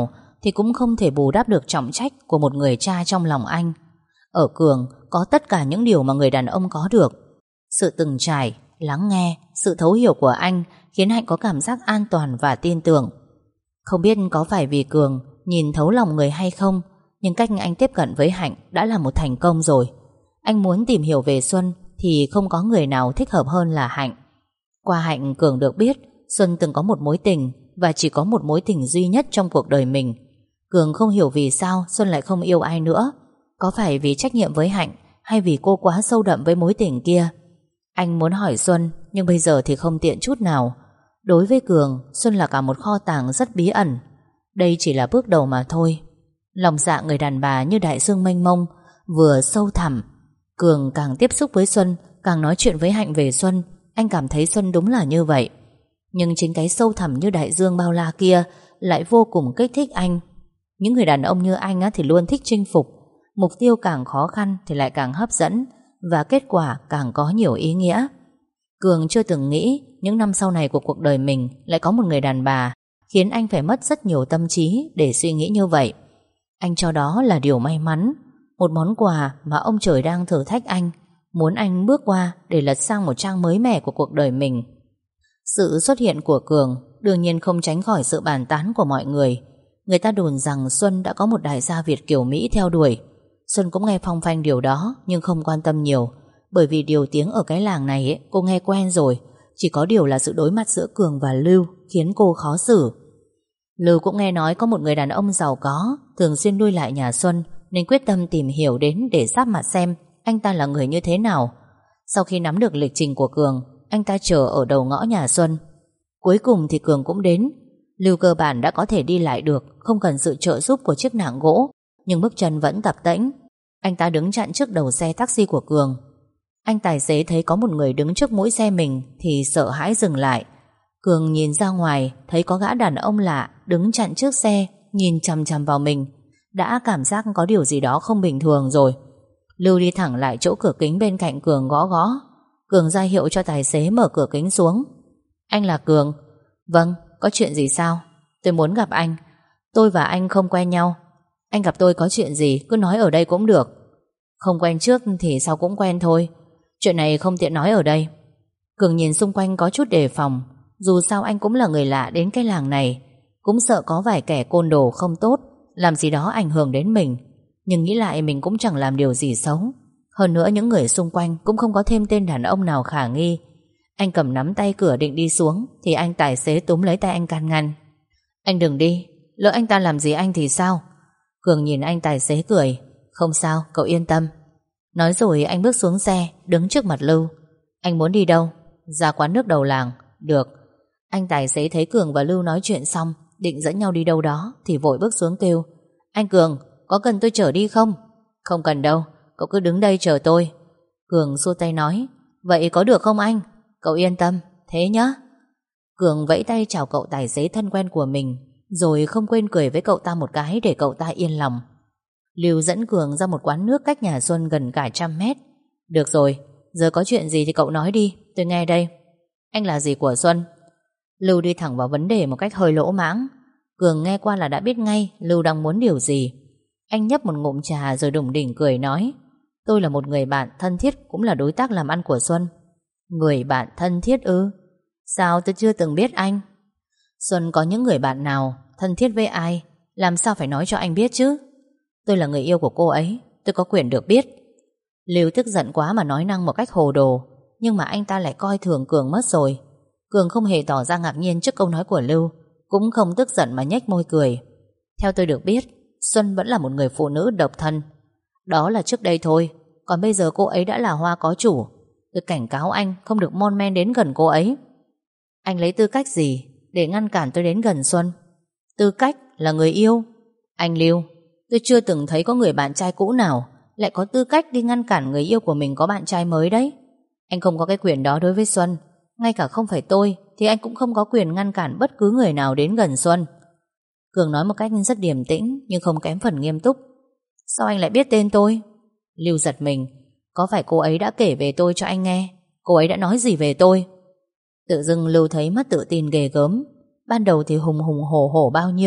thì cũng không thể bù đắp được trọng trách của một người cha trong lòng anh. Ở Cường có tất cả những điều mà người đàn ông có được. Sự từng trải, lắng nghe, sự thấu hiểu của anh khiến Hạnh có cảm giác an toàn và tin tưởng. Không biết có phải vì Cường nhìn thấu lòng người hay không, nhưng cách anh tiếp cận với Hạnh đã là một thành công rồi. Anh muốn tìm hiểu về Xuân thì không có người nào thích hợp hơn là Hạnh. Qua Hạnh, Cường được biết Xuân từng có một mối tình, và chỉ có một mối tình duy nhất trong cuộc đời mình. Cường không hiểu vì sao Xuân lại không yêu ai nữa. Có phải vì trách nhiệm với Hạnh, hay vì cô quá sâu đậm với mối tình kia? Anh muốn hỏi Xuân, nhưng bây giờ thì không tiện chút nào. Đối với Cường, Xuân là cả một kho tàng rất bí ẩn. Đây chỉ là bước đầu mà thôi. Lòng dạ người đàn bà như đại dương mênh mông, vừa sâu thẳm. Cường càng tiếp xúc với Xuân, càng nói chuyện với Hạnh về Xuân, anh cảm thấy Xuân đúng là như vậy. Nhưng chính cái sâu thẳm như đại dương bao la kia lại vô cùng kích thích anh. Những người đàn ông như anh thì luôn thích chinh phục. Mục tiêu càng khó khăn thì lại càng hấp dẫn, và kết quả càng có nhiều ý nghĩa. Cường chưa từng nghĩ những năm sau này của cuộc đời mình lại có một người đàn bà khiến anh phải mất rất nhiều tâm trí để suy nghĩ như vậy. Anh cho đó là điều may mắn, một món quà mà ông trời đang thử thách anh, muốn anh bước qua để lật sang một trang mới mẻ của cuộc đời mình. Sự xuất hiện của Cường đương nhiên không tránh khỏi sự bàn tán của mọi người. Người ta đồn rằng Xuân đã có một đại gia Việt kiều Mỹ theo đuổi. Xuân cũng nghe phong phanh điều đó, nhưng không quan tâm nhiều, bởi vì điều tiếng ở cái làng này cô nghe quen rồi. Chỉ có điều là sự đối mặt giữa Cường và Lưu khiến cô khó xử. Lưu cũng nghe nói có một người đàn ông giàu có thường xuyên lui lại nhà Xuân, nên quyết tâm tìm hiểu đến để giáp mặt xem anh ta là người như thế nào. Sau khi nắm được lịch trình của Cường, anh ta chờ ở đầu ngõ nhà Xuân. Cuối cùng thì Cường cũng đến. Lưu cơ bản đã có thể đi lại được, không cần sự trợ giúp của chiếc nạng gỗ, nhưng bước chân vẫn tập tễnh. Anh ta đứng chặn trước đầu xe taxi của Cường. Anh tài xế thấy có một người đứng trước mũi xe mình thì sợ hãi dừng lại. Cường nhìn ra ngoài, thấy có gã đàn ông lạ đứng chặn trước xe, nhìn chằm chằm vào mình. Đã cảm giác có điều gì đó không bình thường rồi. Lưu đi thẳng lại chỗ cửa kính bên cạnh Cường, gõ gõ. Cường ra hiệu cho tài xế mở cửa kính xuống. Anh là Cường? Vâng, có chuyện gì sao? Tôi muốn gặp anh. Tôi và anh không quen nhau. Anh gặp tôi có chuyện gì cứ nói ở đây cũng được. Không quen trước thì sao cũng quen thôi. Chuyện này không tiện nói ở đây. Cường nhìn xung quanh có chút đề phòng. Dù sao anh cũng là người lạ đến cái làng này, cũng sợ có vài kẻ côn đồ không tốt làm gì đó ảnh hưởng đến mình. Nhưng nghĩ lại mình cũng chẳng làm điều gì xấu. Hơn nữa những người xung quanh cũng không có thêm tên đàn ông nào khả nghi. Anh cầm nắm tay cửa định đi xuống thì anh tài xế túm lấy tay anh can ngăn. Anh đừng đi, lỡ anh ta làm gì anh thì sao? Cường nhìn anh tài xế cười. Không sao, cậu yên tâm. Nói rồi anh bước xuống xe, đứng trước mặt Lưu. Anh muốn đi đâu? Ra quán nước đầu làng. Được. Anh tài xế thấy Cường và Lưu nói chuyện xong, định dẫn nhau đi đâu đó thì vội bước xuống kêu. Anh Cường, có cần tôi chở đi không? Không cần đâu, cậu cứ đứng đây chờ tôi. Cường xua tay nói. Vậy có được không anh? Cậu yên tâm, thế nhá. Cường vẫy tay chào cậu tài xế thân quen của mình, rồi không quên cười với cậu ta một cái để cậu ta yên lòng. Lưu dẫn Cường ra một quán nước cách nhà Xuân gần cả 100 mét. Được rồi, giờ có chuyện gì thì cậu nói đi, tôi nghe đây. Anh là gì của Xuân? Lưu đi thẳng vào vấn đề một cách hơi lỗ mãng. Cường nghe qua là đã biết ngay Lưu đang muốn điều gì. Anh nhấp một ngụm trà rồi đủng đỉnh cười nói. Tôi là một người bạn thân thiết, cũng là đối tác làm ăn của Xuân. Người bạn thân thiết ư? Sao tôi chưa từng biết anh? Xuân có những người bạn nào thân thiết với ai, làm sao phải nói cho anh biết chứ? Tôi là người yêu của cô ấy, tôi có quyền được biết. Lưu tức giận quá mà nói năng một cách hồ đồ, nhưng mà anh ta lại coi thường Cường mất rồi. Cường không hề tỏ ra ngạc nhiên trước câu nói của Lưu, cũng không tức giận mà nhếch môi cười. Theo tôi được biết, Xuân vẫn là một người phụ nữ độc thân. Đó là trước đây thôi, còn bây giờ cô ấy đã là hoa có chủ. Tôi cảnh cáo anh không được mon men đến gần cô ấy. Anh lấy tư cách gì để ngăn cản tôi đến gần Xuân? Tư cách là người yêu? Anh Lưu, tôi chưa từng thấy có người bạn trai cũ nào lại có tư cách đi ngăn cản người yêu của mình có bạn trai mới đấy. Anh không có cái quyền đó đối với Xuân. Ngay cả không phải tôi thì anh cũng không có quyền ngăn cản bất cứ người nào đến gần Xuân. Cường nói một cách rất điềm tĩnh nhưng không kém phần nghiêm túc. Sao anh lại biết tên tôi? Lưu giật mình. Có phải cô ấy đã kể về tôi cho anh nghe? Cô ấy đã nói gì về tôi? Tự dưng Lưu thấy mất tự tin ghê gớm. Ban đầu thì hùng hùng hổ hổ bao nhiêu,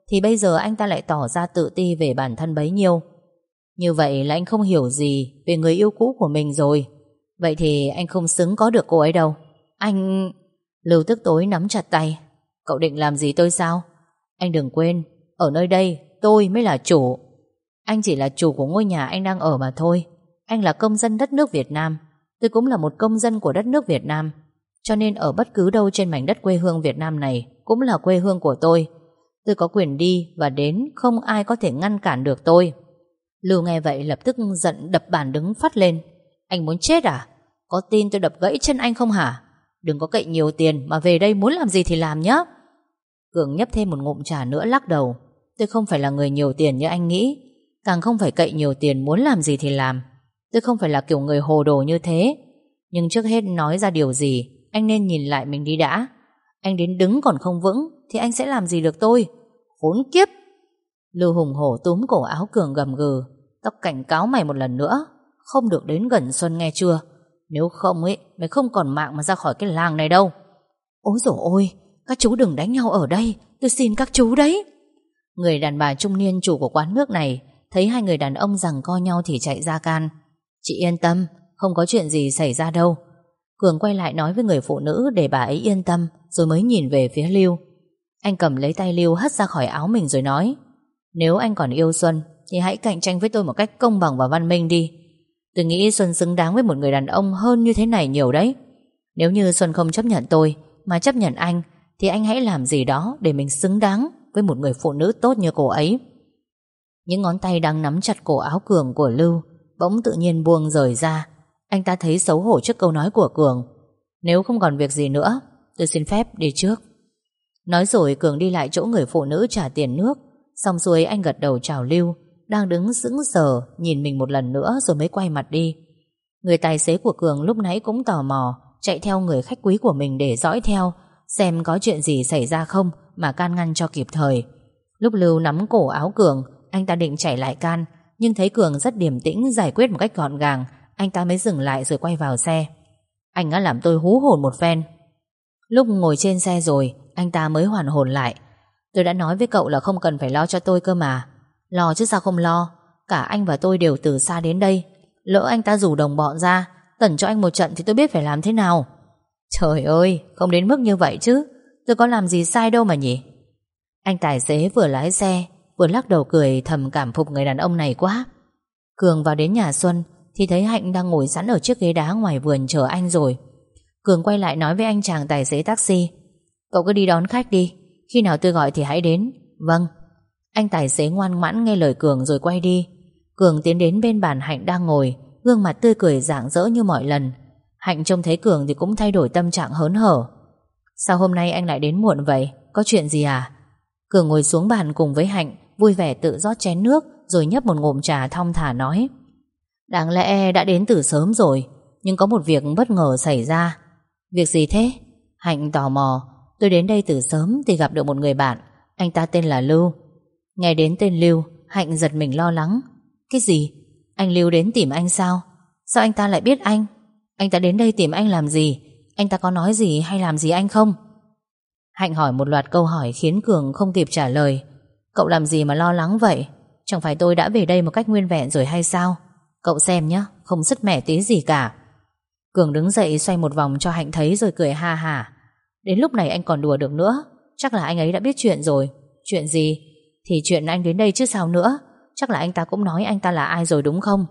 thì bây giờ anh ta lại tỏ ra tự ti về bản thân bấy nhiêu. Như vậy là anh không hiểu gì về người yêu cũ của mình rồi. Vậy thì anh không xứng có được cô ấy đâu. Anh... Lưu tức tối nắm chặt tay. Cậu định làm gì tôi sao? Anh đừng quên, ở nơi đây tôi mới là chủ. Anh chỉ là chủ của ngôi nhà anh đang ở mà thôi. Anh là công dân đất nước Việt Nam. Tôi cũng là một công dân của đất nước Việt Nam. Cho nên ở bất cứ đâu trên mảnh đất quê hương Việt Nam này cũng là quê hương của tôi. Tôi có quyền đi và đến, không ai có thể ngăn cản được tôi. Lưu nghe vậy lập tức giận đập bàn đứng phát lên. Anh muốn chết à? Có tin tôi đập gãy chân anh không hả? Đừng có cậy nhiều tiền mà về đây muốn làm gì thì làm nhé. Cường nhấp thêm một ngụm trà nữa lắc đầu. Tôi không phải là người nhiều tiền như anh nghĩ, càng không phải cậy nhiều tiền muốn làm gì thì làm. Tôi không phải là kiểu người hồ đồ như thế. Nhưng trước hết nói ra điều gì, anh nên nhìn lại mình đi đã. Anh đến đứng còn không vững thì anh sẽ làm gì được tôi? Khốn kiếp! Lưu hùng hổ túm cổ áo Cường gầm gừ. Tao cảnh cáo mày một lần nữa, không được đến gần Xuân nghe chưa? Nếu không ấy, mày không còn mạng mà ra khỏi cái làng này đâu. Ôi dồi ôi, các chú đừng đánh nhau ở đây, tôi xin các chú đấy. Người đàn bà trung niên chủ của quán nước này thấy hai người đàn ông giằng co nhau thì chạy ra can. Chị yên tâm, không có chuyện gì xảy ra đâu. Cường quay lại nói với người phụ nữ để bà ấy yên tâm, rồi mới nhìn về phía Lưu. Anh cầm lấy tay Lưu hất ra khỏi áo mình rồi nói: Nếu anh còn yêu Xuân thì hãy cạnh tranh với tôi một cách công bằng và văn minh đi. Tôi nghĩ Xuân xứng đáng với một người đàn ông hơn như thế này nhiều đấy. Nếu như Xuân không chấp nhận tôi mà chấp nhận anh, thì anh hãy làm gì đó để mình xứng đáng với một người phụ nữ tốt như cô ấy. Những ngón tay đang nắm chặt cổ áo Cường của Lưu bỗng tự nhiên buông rời ra. Anh ta thấy xấu hổ trước câu nói của Cường. Nếu không còn việc gì nữa, tôi xin phép đi trước. Nói rồi Cường đi lại chỗ người phụ nữ trả tiền nước. Xong xuôi anh gật đầu chào Lưu, đang đứng sững sờ nhìn mình một lần nữa rồi mới quay mặt đi. Người tài xế của Cường lúc nãy cũng tò mò chạy theo người khách quý của mình để dõi theo xem có chuyện gì xảy ra không mà can ngăn cho kịp thời. Lúc Lưu nắm cổ áo Cường, anh ta định chạy lại can, nhưng thấy Cường rất điềm tĩnh giải quyết một cách gọn gàng, anh ta mới dừng lại rồi quay vào xe. Anh đã làm tôi hú hồn một phen. Lúc ngồi trên xe rồi, anh ta mới hoàn hồn lại. Tôi đã nói với cậu là không cần phải lo cho tôi cơ mà. Lo chứ sao không lo. Cả anh và tôi đều từ xa đến đây. Lỡ anh ta rủ đồng bọn ra tẩn cho anh một trận thì tôi biết phải làm thế nào. Trời ơi, không đến mức như vậy chứ. Tôi có làm gì sai đâu mà nhỉ. Anh tài xế vừa lái xe vừa lắc đầu cười thầm cảm phục người đàn ông này quá. Cường vào đến nhà Xuân thì thấy Hạnh đang ngồi sẵn ở chiếc ghế đá ngoài vườn chờ anh rồi. Cường quay lại nói với anh chàng tài xế taxi: Cậu cứ đi đón khách đi, khi nào tôi gọi thì hãy đến. Vâng. Anh tài xế ngoan ngoãn nghe lời Cường rồi quay đi. Cường tiến đến bên bàn Hạnh đang ngồi, gương mặt tươi cười rạng rỡ như mọi lần. Hạnh trông thấy Cường thì cũng thay đổi tâm trạng hớn hở. Sao hôm nay anh lại đến muộn vậy? Có chuyện gì à? Cường ngồi xuống bàn cùng với Hạnh, vui vẻ tự rót chén nước rồi nhấp một ngụm trà thong thả nói: Đáng lẽ đã đến từ sớm rồi, nhưng có một việc bất ngờ xảy ra. Việc gì thế? Hạnh tò mò. Tôi đến đây từ sớm thì gặp được một người bạn. Anh ta tên là Lưu. Nghe đến tên Lưu, Hạnh giật mình lo lắng. Cái gì? Anh Lưu đến tìm anh sao? Sao anh ta lại biết anh? Anh ta đến đây tìm anh làm gì? Anh ta có nói gì hay làm gì anh không? Hạnh hỏi một loạt câu hỏi khiến Cường không kịp trả lời. Cậu làm gì mà lo lắng vậy? Chẳng phải tôi đã về đây một cách nguyên vẹn rồi hay sao? Cậu xem nhé, không sứt mẻ tí gì cả. Cường đứng dậy xoay một vòng cho Hạnh thấy rồi cười ha hả. Đến lúc này anh còn đùa được nữa. Chắc là anh ấy đã biết chuyện rồi. Chuyện gì? Thì chuyện anh đến đây chứ sao nữa. Chắc là anh ta cũng nói anh ta là ai rồi đúng không?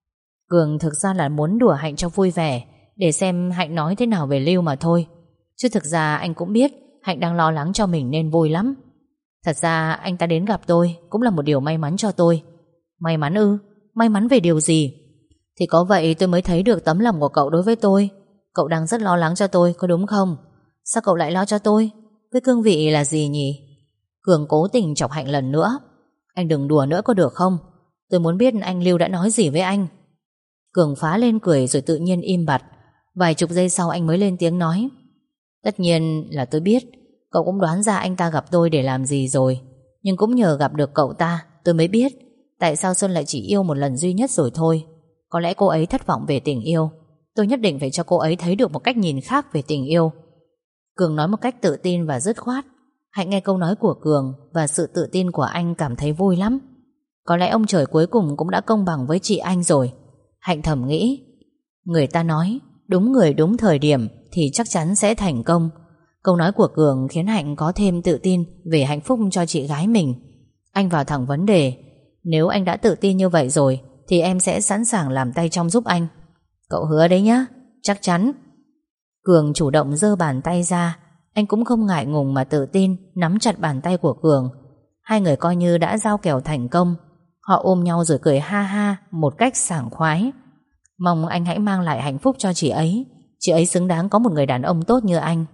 Cường thực ra là muốn đùa Hạnh cho vui vẻ, để xem Hạnh nói thế nào về Lưu mà thôi. Chứ thực ra anh cũng biết Hạnh đang lo lắng cho mình nên vui lắm. Thật ra anh ta đến gặp tôi cũng là một điều may mắn cho tôi. May mắn ư? May mắn về điều gì? Thì có vậy tôi mới thấy được tấm lòng của cậu đối với tôi. Cậu đang rất lo lắng cho tôi, có đúng không? Sao cậu lại lo cho tôi? Với cương vị là gì nhỉ? Cường cố tình chọc Hạnh lần nữa. Anh đừng đùa nữa có được không? Tôi muốn biết anh Lưu đã nói gì với anh. Cường phá lên cười rồi tự nhiên im bặt. Vài chục giây sau anh mới lên tiếng nói: Tất nhiên là tôi biết. Cậu cũng đoán ra anh ta gặp tôi để làm gì rồi. Nhưng cũng nhờ gặp được cậu ta tôi mới biết tại sao Xuân lại chỉ yêu một lần duy nhất rồi thôi. Có lẽ cô ấy thất vọng về tình yêu. Tôi nhất định phải cho cô ấy thấy được một cách nhìn khác về tình yêu. Cường nói một cách tự tin và dứt khoát. Hạnh nghe câu nói của Cường và sự tự tin của anh cảm thấy vui lắm. Có lẽ ông trời cuối cùng cũng đã công bằng với chị anh rồi. Hạnh thầm nghĩ. Người ta nói đúng người đúng thời điểm thì chắc chắn sẽ thành công. Câu nói của Cường khiến Hạnh có thêm tự tin về hạnh phúc cho chị gái mình. Anh vào thẳng vấn đề. Nếu anh đã tự tin như vậy rồi thì em sẽ sẵn sàng làm tay trong giúp anh. Cậu hứa đấy nhá. Chắc chắn. Cường chủ động giơ bàn tay ra. Anh cũng không ngại ngùng mà tự tin nắm chặt bàn tay của Cường. Hai người coi như đã giao kèo thành công. Họ ôm nhau rồi cười ha ha một cách sảng khoái. Mong anh hãy mang lại hạnh phúc cho chị ấy. Chị ấy xứng đáng có một người đàn ông tốt như anh.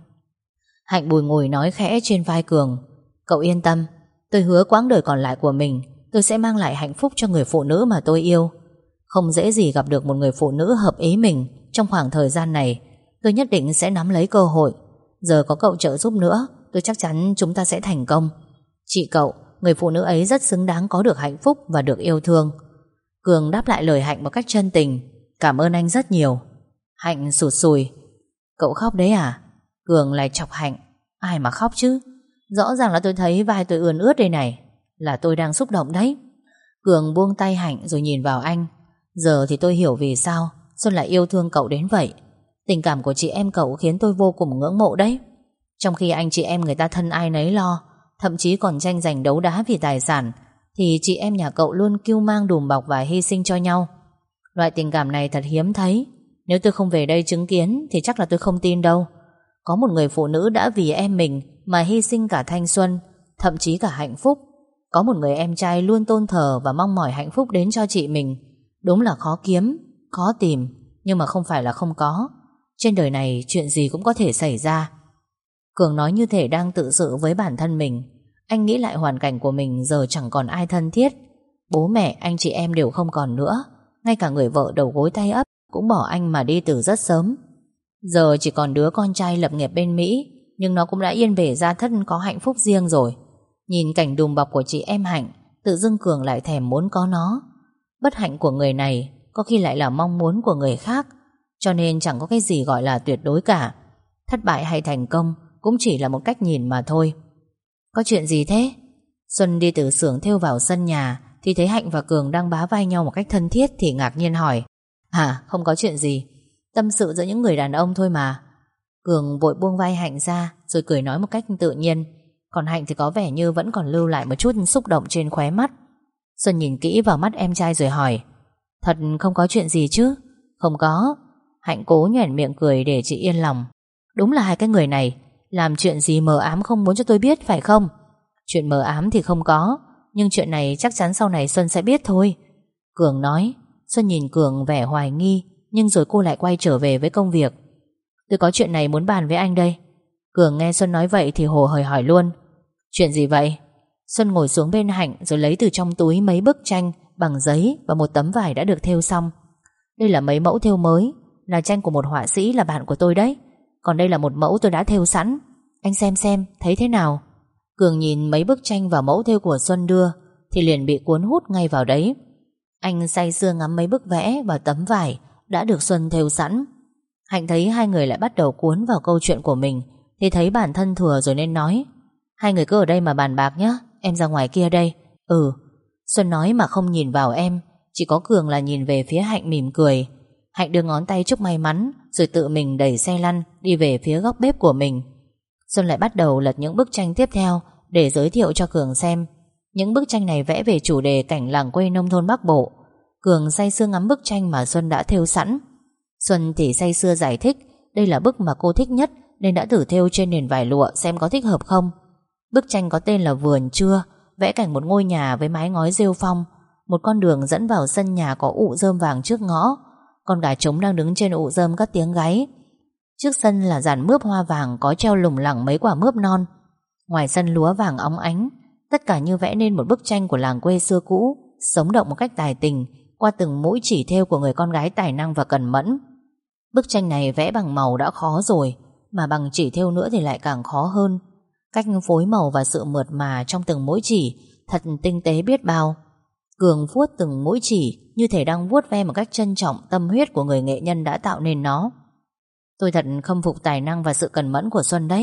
Hạnh bùi ngùi nói khẽ trên vai Cường. Cậu yên tâm. Tôi hứa quãng đời còn lại của mình tôi sẽ mang lại hạnh phúc cho người phụ nữ mà tôi yêu. Không dễ gì gặp được một người phụ nữ hợp ý mình trong khoảng thời gian này. Tôi nhất định sẽ nắm lấy cơ hội. Giờ có cậu trợ giúp nữa, tôi chắc chắn chúng ta sẽ thành công. Chị cậu, người phụ nữ ấy rất xứng đáng có được hạnh phúc và được yêu thương. Cường đáp lại lời Hạnh một cách chân tình. Cảm ơn anh rất nhiều. Hạnh sụt sùi. Cậu khóc đấy à? Cường lại chọc Hạnh. Ai mà khóc chứ? Rõ ràng là tôi thấy vai tôi ươn ướt đây này. Là tôi đang xúc động đấy. Cường buông tay Hạnh rồi nhìn vào anh. Giờ thì tôi hiểu vì sao Xuân lại yêu thương cậu đến vậy. Tình cảm của chị em cậu khiến tôi vô cùng ngưỡng mộ đấy. Trong khi anh chị em người ta thân ai nấy lo, thậm chí còn tranh giành đấu đá vì tài sản, thì chị em nhà cậu luôn kiêu mang đùm bọc và hy sinh cho nhau. Loại tình cảm này thật hiếm thấy. Nếu tôi không về đây chứng kiến thì chắc là tôi không tin đâu. Có một người phụ nữ đã vì em mình mà hy sinh cả thanh xuân, thậm chí cả hạnh phúc. Có một người em trai luôn tôn thờ và mong mỏi hạnh phúc đến cho chị mình. Đúng là khó kiếm, khó tìm, nhưng mà không phải là không có. Trên đời này chuyện gì cũng có thể xảy ra. Cường nói như thể đang tự sự với bản thân mình. Anh nghĩ lại hoàn cảnh của mình giờ chẳng còn ai thân thiết. Bố mẹ, anh chị em đều không còn nữa. Ngay cả người vợ đầu gối tay ấp cũng bỏ anh mà đi từ rất sớm. Giờ chỉ còn đứa con trai lập nghiệp bên Mỹ, nhưng nó cũng đã yên bề gia thất có hạnh phúc riêng rồi. Nhìn cảnh đùm bọc của chị em Hạnh, tự dưng Cường lại thèm muốn có nó. Bất hạnh của người này có khi lại là mong muốn của người khác. Cho nên chẳng có cái gì gọi là tuyệt đối cả. Thất bại hay thành công cũng chỉ là một cách nhìn mà thôi. Có chuyện gì thế? Xuân đi từ xưởng thêu vào sân nhà thì thấy Hạnh và Cường đang bá vai nhau một cách thân thiết thì ngạc nhiên hỏi. Hả, không có chuyện gì. Tâm sự giữa những người đàn ông thôi mà. Cường vội buông vai Hạnh ra rồi cười nói một cách tự nhiên. Còn Hạnh thì có vẻ như vẫn còn lưu lại một chút xúc động trên khóe mắt. Xuân nhìn kỹ vào mắt em trai rồi hỏi. Thật không có chuyện gì chứ? Không có. Hạnh cố nhoẻn miệng cười để chị yên lòng. Đúng là hai cái người này làm chuyện gì mờ ám không muốn cho tôi biết phải không? Chuyện mờ ám thì không có, nhưng chuyện này chắc chắn sau này Xuân sẽ biết thôi. Cường nói. Xuân nhìn Cường vẻ hoài nghi, nhưng rồi cô lại quay trở về với công việc. Tôi có chuyện này muốn bàn với anh đây. Cường nghe Xuân nói vậy thì hồ hởi hỏi luôn. Chuyện gì vậy? Xuân ngồi xuống bên Hạnh rồi lấy từ trong túi mấy bức tranh bằng giấy và một tấm vải đã được thêu xong. Đây là mấy mẫu thêu mới, là tranh của một họa sĩ là bạn của tôi đấy. Còn đây là một mẫu tôi đã thêu sẵn. Anh xem, thấy thế nào? Cường nhìn mấy bức tranh và mẫu thêu của Xuân đưa thì liền bị cuốn hút ngay vào đấy. Anh say sưa ngắm mấy bức vẽ và tấm vải đã được Xuân thêu sẵn. Hạnh thấy hai người lại bắt đầu cuốn vào câu chuyện của mình thì thấy bản thân thừa rồi nên nói. Hai người cứ ở đây mà bàn bạc nhé, em ra ngoài kia đây. Ừ. Xuân nói mà không nhìn vào em, chỉ có Cường là nhìn về phía Hạnh mỉm cười. Hạnh đưa ngón tay chúc may mắn rồi tự mình đẩy xe lăn đi về phía góc bếp của mình. Xuân lại bắt đầu lật những bức tranh tiếp theo để giới thiệu cho Cường xem. Những bức tranh này vẽ về chủ đề cảnh làng quê nông thôn Bắc Bộ. Cường say sưa ngắm bức tranh mà Xuân đã thêu sẵn. Xuân thì say sưa giải thích đây là bức mà cô thích nhất nên đã thử thêu trên nền vải lụa xem có thích hợp không. Bức tranh có tên là Vườn Trưa, vẽ cảnh một ngôi nhà với mái ngói rêu phong. Một con đường dẫn vào sân nhà có ụ rơm vàng trước ngõ. Con gà trống đang đứng trên ụ rơm cất tiếng gáy. Trước sân là dàn mướp hoa vàng có treo lủng lẳng mấy quả mướp non. Ngoài sân lúa vàng óng ánh. Tất cả như vẽ nên một bức tranh của làng quê xưa cũ, sống động một cách tài tình qua từng mũi chỉ thêu của người con gái tài năng và cẩn mẫn. Bức tranh này vẽ bằng màu đã khó rồi, mà bằng chỉ thêu nữa thì lại càng khó hơn. Cách phối màu và sự mượt mà trong từng mũi chỉ thật tinh tế biết bao. Cường vuốt từng mũi chỉ như thể đang vuốt ve một cách trân trọng tâm huyết của người nghệ nhân đã tạo nên nó. Tôi thật khâm phục tài năng và sự cẩn mẫn của Xuân đấy.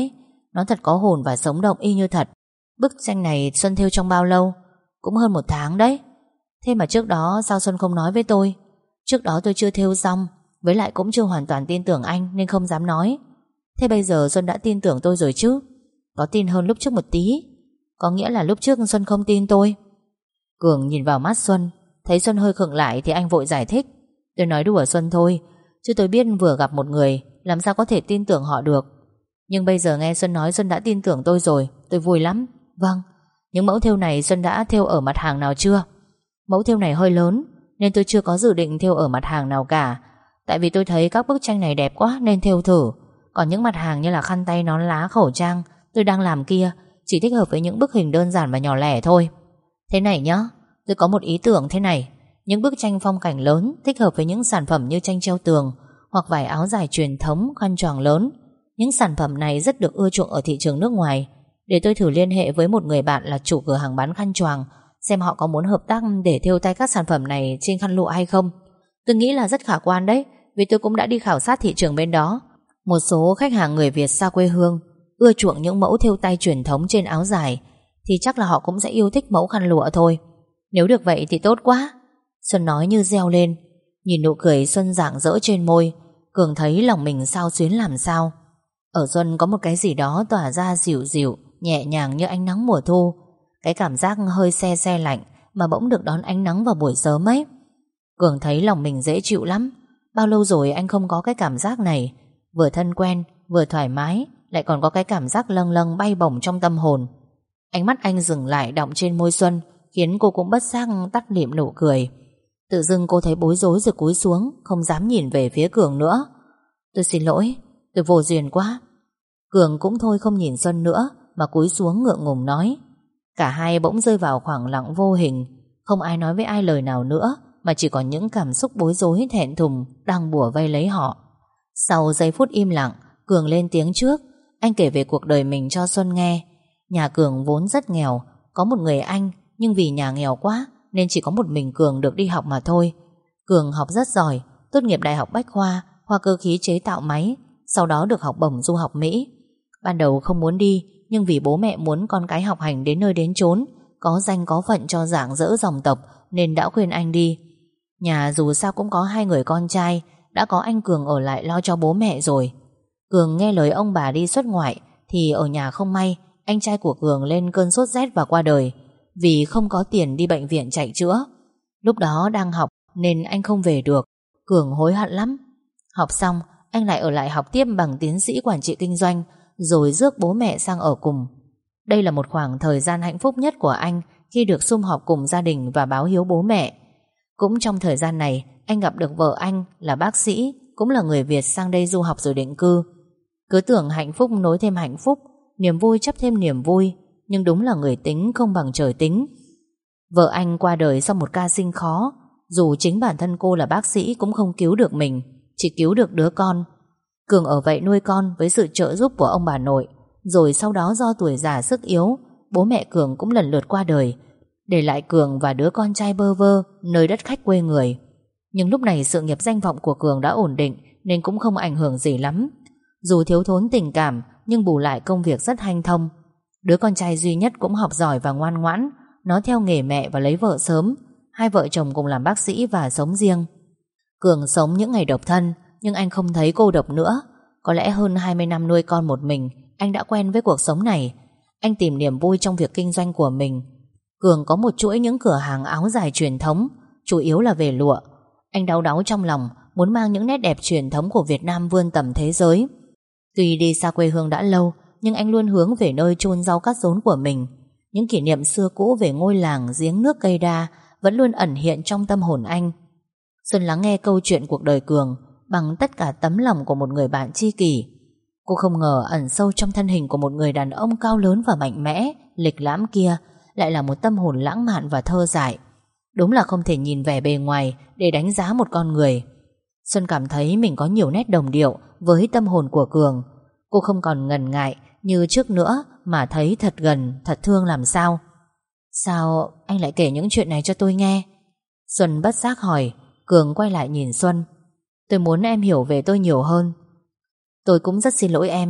Nó thật có hồn và sống động y như thật. Bức tranh này Xuân thêu trong bao lâu? Cũng hơn 1 tháng đấy. Thế mà trước đó sao Xuân không nói với tôi? Trước đó tôi chưa thêu xong, với lại cũng chưa hoàn toàn tin tưởng anh nên không dám nói. Thế bây giờ Xuân đã tin tưởng tôi rồi chứ? Có tin hơn lúc trước một tí. Có nghĩa là lúc trước Xuân không tin tôi. Cường nhìn vào mắt Xuân, thấy Xuân hơi khựng lại thì anh vội giải thích. Tôi nói đùa Xuân thôi, chứ tôi biết vừa gặp một người làm sao có thể tin tưởng họ được. Nhưng bây giờ nghe Xuân nói Xuân đã tin tưởng tôi rồi, tôi vui lắm. Vâng, những mẫu thêu này Xuân đã thêu ở mặt hàng nào chưa? Mẫu thêu này hơi lớn nên tôi chưa có dự định thêu ở mặt hàng nào cả. Tại vì tôi thấy các bức tranh này đẹp quá nên thêu thử. Còn những mặt hàng như là khăn tay, nón lá, khẩu trang tôi đang làm kia chỉ thích hợp với những bức hình đơn giản và nhỏ lẻ thôi. Thế này nhá, tôi có một ý tưởng thế này. Những bức tranh phong cảnh lớn thích hợp với những sản phẩm như tranh treo tường hoặc vải áo dài truyền thống, khăn choàng lớn. Những sản phẩm này rất được ưa chuộng ở thị trường nước ngoài. Để tôi thử liên hệ với một người bạn là chủ cửa hàng bán khăn choàng, xem họ có muốn hợp tác để thêu tay các sản phẩm này trên khăn lụa hay không. Tôi nghĩ là rất khả quan đấy, vì tôi cũng đã đi khảo sát thị trường bên đó. Một số khách hàng người Việt xa quê hương ưa chuộng những mẫu thêu tay truyền thống trên áo dài, thì chắc là họ cũng sẽ yêu thích mẫu khăn lụa thôi. Nếu được vậy thì tốt quá. Xuân nói như reo lên. Nhìn nụ cười Xuân rạng rỡ trên môi, Cường thấy lòng mình xao xuyến làm sao. Ở Xuân có một cái gì đó tỏa ra dịu dịu, nhẹ nhàng như ánh nắng mùa thu. Cái cảm giác hơi se se lạnh mà bỗng được đón ánh nắng vào buổi sớm ấy. Cường thấy lòng mình dễ chịu lắm. Bao lâu rồi anh không có cái cảm giác này. Vừa thân quen, vừa thoải mái, lại còn có cái cảm giác lâng lâng bay bổng trong tâm hồn. Ánh mắt anh dừng lại đọng trên môi Xuân, khiến cô cũng bất giác tắt lịm nụ cười. Tự dưng cô thấy bối rối rồi cúi xuống, không dám nhìn về phía Cường nữa. Tôi xin lỗi, tôi vô duyên quá. Cường cũng thôi không nhìn Xuân nữa, mà cúi xuống ngượng ngùng nói. Cả hai bỗng rơi vào khoảng lặng vô hình. Không ai nói với ai lời nào nữa, mà chỉ còn những cảm xúc bối rối thẹn thùng đang bủa vây lấy họ. Sau giây phút im lặng, Cường lên tiếng trước. Anh kể về cuộc đời mình cho Xuân nghe. Nhà Cường vốn rất nghèo, có một người anh, nhưng vì nhà nghèo quá nên chỉ có một mình Cường được đi học mà thôi. Cường học rất giỏi, tốt nghiệp Đại học Bách khoa, khoa cơ khí chế tạo máy, sau đó được học bổng du học Mỹ. Ban đầu không muốn đi, nhưng vì bố mẹ muốn con cái học hành đến nơi đến chốn, có danh có phận cho rạng rỡ dòng tộc, nên đã khuyên anh đi. Nhà dù sao cũng có 2 người con trai, đã có anh Cường ở lại lo cho bố mẹ rồi. Cường nghe lời ông bà đi xuất ngoại, thì ở nhà không may anh trai của Cường lên cơn sốt rét và qua đời, vì không có tiền đi bệnh viện chạy chữa. Lúc đó đang học nên anh không về được. Cường hối hận lắm. Học xong anh lại ở lại học tiếp bằng tiến sĩ quản trị kinh doanh, rồi rước bố mẹ sang ở cùng. Đây là một khoảng thời gian hạnh phúc nhất của anh, khi được sum họp cùng gia đình và báo hiếu bố mẹ. Cũng trong thời gian này, anh gặp được vợ anh là bác sĩ, cũng là người Việt sang đây du học rồi định cư. Cứ tưởng hạnh phúc nối thêm hạnh phúc, niềm vui chấp thêm niềm vui, nhưng đúng là người tính không bằng trời tính. Vợ anh qua đời sau một ca sinh khó. Dù chính bản thân cô là bác sĩ cũng không cứu được mình, chỉ cứu được đứa con. Cường ở vậy nuôi con với sự trợ giúp của ông bà nội. Rồi sau đó do tuổi già sức yếu, bố mẹ Cường cũng lần lượt qua đời, để lại Cường và đứa con trai bơ vơ nơi đất khách quê người. Nhưng lúc này sự nghiệp danh vọng của Cường đã ổn định, nên cũng không ảnh hưởng gì lắm. Dù thiếu thốn tình cảm, nhưng bù lại công việc rất hanh thông. Đứa con trai duy nhất cũng học giỏi và ngoan ngoãn. Nó theo nghề mẹ và lấy vợ sớm. 2 vợ chồng cùng làm bác sĩ và sống riêng. Cường sống những ngày độc thân, nhưng anh không thấy cô độc nữa. Có lẽ hơn 20 năm nuôi con một mình, anh đã quen với cuộc sống này. Anh tìm niềm vui trong việc kinh doanh của mình. Cường có một chuỗi những cửa hàng áo dài truyền thống, chủ yếu là về lụa. Anh đau đáu trong lòng, muốn mang những nét đẹp truyền thống của Việt Nam vươn tầm thế giới. Tuy đi xa quê hương đã lâu, nhưng anh luôn hướng về nơi chôn rau cắt rốn của mình. Những kỷ niệm xưa cũ về ngôi làng giếng nước cây đa vẫn luôn ẩn hiện trong tâm hồn anh. Xuân lắng nghe câu chuyện cuộc đời Cường bằng tất cả tấm lòng của một người bạn tri kỷ. Cô không ngờ ẩn sâu trong thân hình của một người đàn ông cao lớn và mạnh mẽ, lịch lãm kia lại là một tâm hồn lãng mạn và thơ dại. Đúng là không thể nhìn vẻ bề ngoài để đánh giá một con người. Xuân cảm thấy mình có nhiều nét đồng điệu với tâm hồn của Cường. Cô không còn ngần ngại như trước nữa, mà thấy thật gần, thật thương làm sao. Sao anh lại kể những chuyện này cho tôi nghe? Xuân bất giác hỏi. Cường quay lại nhìn Xuân. Tôi muốn em hiểu về tôi nhiều hơn. Tôi cũng rất xin lỗi em,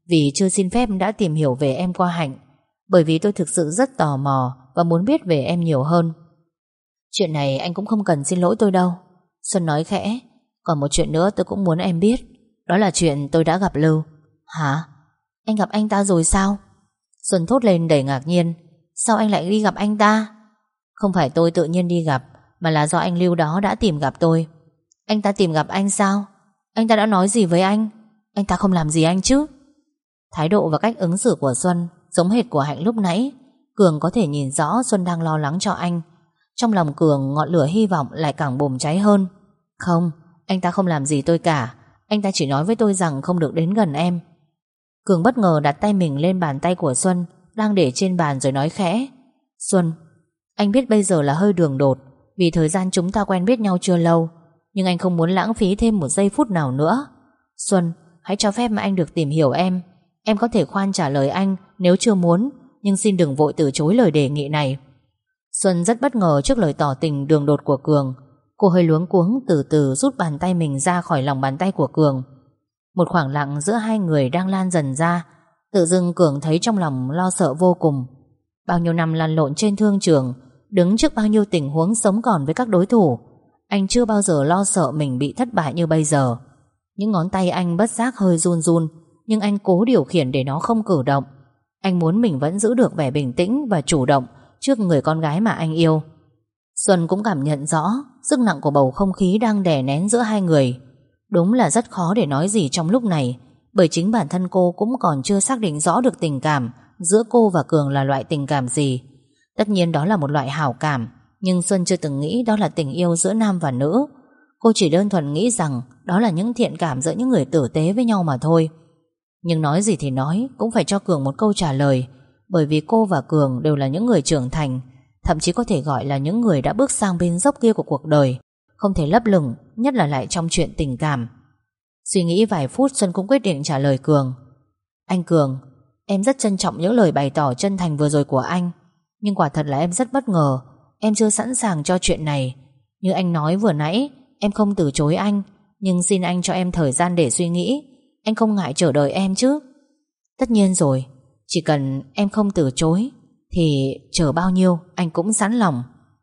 vì chưa xin phép đã tìm hiểu về em qua Hạnh, bởi vì tôi thực sự rất tò mò và muốn biết về em nhiều hơn. Chuyện này anh cũng không cần xin lỗi tôi đâu, Xuân nói khẽ. Còn một chuyện nữa tôi cũng muốn em biết, đó là chuyện tôi đã gặp Lưu. Hả? Anh gặp anh ta rồi sao? Xuân thốt lên đầy ngạc nhiên. Sao anh lại đi gặp anh ta? Không phải tôi tự nhiên đi gặp, mà là do anh Lưu đó đã tìm gặp tôi. Anh ta tìm gặp anh sao? Anh ta đã nói gì với anh? Anh ta không làm gì anh chứ? Thái độ và cách ứng xử của Xuân giống hệt của Hạnh lúc nãy. Cường có thể nhìn rõ Xuân đang lo lắng cho anh. Trong lòng Cường ngọn lửa hy vọng lại càng bùng cháy hơn. Không, anh ta không làm gì tôi cả. Anh ta chỉ nói với tôi rằng không được đến gần em. Cường bất ngờ đặt tay mình lên bàn tay của Xuân đang để trên bàn rồi nói khẽ. Xuân, anh biết bây giờ là hơi đường đột, vì thời gian chúng ta quen biết nhau chưa lâu, nhưng anh không muốn lãng phí thêm một giây phút nào nữa. Xuân, hãy cho phép mà anh được tìm hiểu em. Em có thể khoan trả lời anh nếu chưa muốn, nhưng xin đừng vội từ chối lời đề nghị này. Xuân rất bất ngờ trước lời tỏ tình đường đột của Cường. Cô hơi luống cuống từ từ rút bàn tay mình ra khỏi lòng bàn tay của Cường. Một khoảng lặng giữa hai người đang lan dần ra. Tự dưng Cường thấy trong lòng lo sợ vô cùng. Bao nhiêu năm lăn lộn trên thương trường, đứng trước bao nhiêu tình huống sống còn với các đối thủ, anh chưa bao giờ lo sợ mình bị thất bại như bây giờ. Những ngón tay anh bất giác hơi run run, nhưng anh cố điều khiển để nó không cử động. Anh muốn mình vẫn giữ được vẻ bình tĩnh và chủ động trước người con gái mà anh yêu. Xuân cũng cảm nhận rõ sức nặng của bầu không khí đang đè nén giữa hai người. Đúng là rất khó để nói gì trong lúc này, bởi chính bản thân cô cũng còn chưa xác định rõ được tình cảm giữa cô và Cường là loại tình cảm gì. Tất nhiên đó là một loại hảo cảm, nhưng Xuân chưa từng nghĩ đó là tình yêu giữa nam và nữ. Cô chỉ đơn thuần nghĩ rằng đó là những thiện cảm giữa những người tử tế với nhau mà thôi. Nhưng nói gì thì nói, cũng phải cho Cường một câu trả lời, bởi vì cô và Cường đều là những người trưởng thành, thậm chí có thể gọi là những người đã bước sang bên dốc kia của cuộc đời, không thể lấp lửng, nhất là lại trong chuyện tình cảm. Suy nghĩ vài phút, Xuân cũng quyết định trả lời Cường. Anh Cường, em rất trân trọng những lời bày tỏ chân thành vừa rồi của anh, nhưng quả thật là em rất bất ngờ. Em chưa sẵn sàng cho chuyện này. Như anh nói vừa nãy, em không từ chối anh, nhưng xin anh cho em thời gian để suy nghĩ. Anh không ngại chờ đợi em chứ? Tất nhiên rồi, chỉ cần em không từ chối thì chờ bao nhiêu anh cũng sẵn lòng.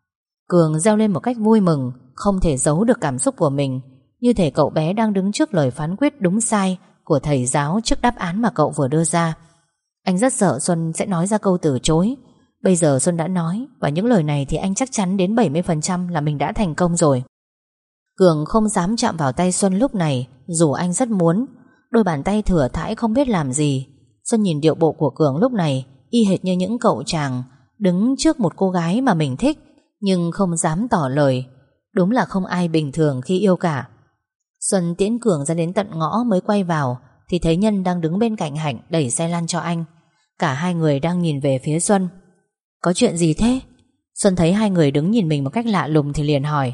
Cường reo lên một cách vui mừng, không thể giấu được cảm xúc của mình, như thể cậu bé đang đứng trước lời phán quyết đúng sai của thầy giáo trước đáp án mà cậu vừa đưa ra. Anh rất sợ Xuân sẽ nói ra câu từ chối. Bây giờ Xuân đã nói, và những lời này thì anh chắc chắn đến 70% là mình đã thành công rồi. Cường không dám chạm vào tay Xuân lúc này, dù anh rất muốn. Đôi bàn tay thừa thãi không biết làm gì. Xuân nhìn điệu bộ của Cường lúc này y hệt như những cậu chàng đứng trước một cô gái mà mình thích, nhưng không dám tỏ lời. Đúng là không ai bình thường khi yêu cả. Xuân tiễn Cường ra đến tận ngõ mới quay vào, thì thấy Nhân đang đứng bên cạnh Hạnh đẩy xe lăn cho anh. Cả hai người đang nhìn về phía Xuân. Có chuyện gì thế? Xuân thấy hai người đứng nhìn mình một cách lạ lùng thì liền hỏi.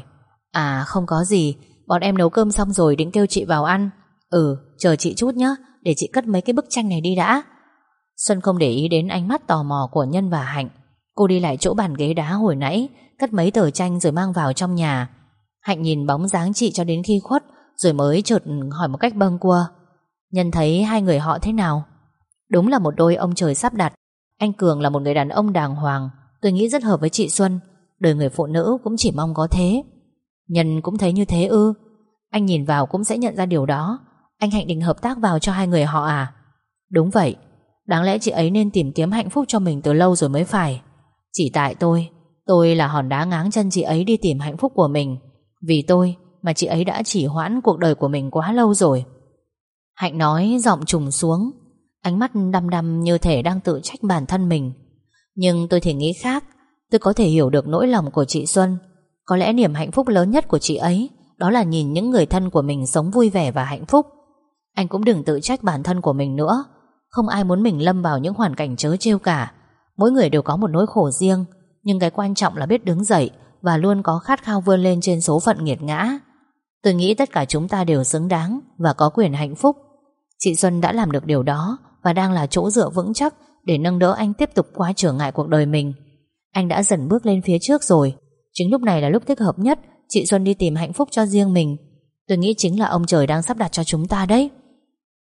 À không có gì, bọn em nấu cơm xong rồi định kêu chị vào ăn. Chờ chị chút nhé, để chị cất mấy cái bức tranh này đi đã. Xuân không để ý đến ánh mắt tò mò của Nhân và Hạnh. Cô đi lại chỗ bàn ghế đá hồi nãy, cất mấy tờ tranh rồi mang vào trong nhà. Hạnh nhìn bóng dáng chị cho đến khi khuất, rồi mới chợt hỏi một cách bâng quơ. Nhân thấy hai người họ thế nào? Đúng là một đôi ông trời sắp đặt. Anh Cường là một người đàn ông đàng hoàng, tôi nghĩ rất hợp với chị Xuân. Đời người phụ nữ cũng chỉ mong có thế. Nhân cũng thấy như thế ư? Anh nhìn vào cũng sẽ nhận ra điều đó. Anh Hạnh định hợp tác vào cho hai người họ à? Đúng vậy. Đáng lẽ chị ấy nên tìm kiếm hạnh phúc cho mình từ lâu rồi mới phải. Chỉ tại tôi là hòn đá ngáng chân chị ấy đi tìm hạnh phúc của mình. Vì tôi mà chị ấy đã chỉ hoãn cuộc đời của mình quá lâu rồi. Hạnh nói giọng trùng xuống, ánh mắt đăm đăm như thể đang tự trách bản thân mình. Nhưng tôi thì nghĩ khác. Tôi có thể hiểu được nỗi lòng của chị Xuân. Có lẽ niềm hạnh phúc lớn nhất của chị ấy đó là nhìn những người thân của mình sống vui vẻ và hạnh phúc. Anh cũng đừng tự trách bản thân của mình nữa. Không ai muốn mình lâm vào những hoàn cảnh trớ trêu cả. Mỗi người đều có một nỗi khổ riêng, nhưng cái quan trọng là biết đứng dậy và luôn có khát khao vươn lên trên số phận nghiệt ngã. Tôi nghĩ tất cả chúng ta đều xứng đáng và có quyền hạnh phúc. Chị Xuân đã làm được điều đó và đang là chỗ dựa vững chắc để nâng đỡ anh tiếp tục qua trở ngại cuộc đời mình. Anh đã dần bước lên phía trước rồi. Chính lúc này là lúc thích hợp nhất chị Xuân đi tìm hạnh phúc cho riêng mình. Tôi nghĩ chính là ông trời đang sắp đặt cho chúng ta đấy.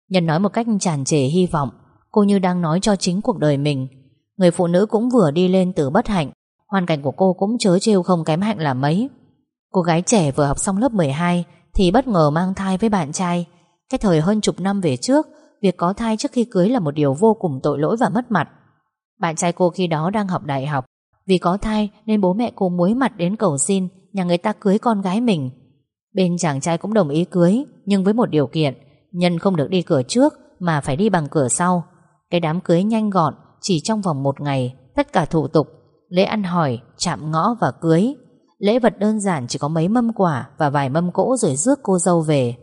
Nhân nói một cách tràn trề hy vọng. Cô như đang nói cho chính cuộc đời mình. Người phụ nữ cũng vừa đi lên từ bất hạnh. Hoàn cảnh của cô cũng trớ trêu không kém Hạnh là mấy. Cô gái trẻ vừa học xong lớp 12 thì bất ngờ mang thai với bạn trai. Cái thời hơn chục năm về trước, việc có thai trước khi cưới là một điều vô cùng tội lỗi và mất mặt. Bạn trai cô khi đó đang học đại học. Vì có thai nên bố mẹ cô muối mặt đến cầu xin nhà người ta cưới con gái mình. Bên chàng trai cũng đồng ý cưới, nhưng với một điều kiện: Nhân không được đi cửa trước mà phải đi bằng cửa sau. Cái đám cưới nhanh gọn, chỉ trong vòng 1 ngày, tất cả thủ tục, lễ ăn hỏi, chạm ngõ và cưới. Lễ vật đơn giản chỉ có mấy mâm quà và vài mâm cỗ rồi rước cô dâu về.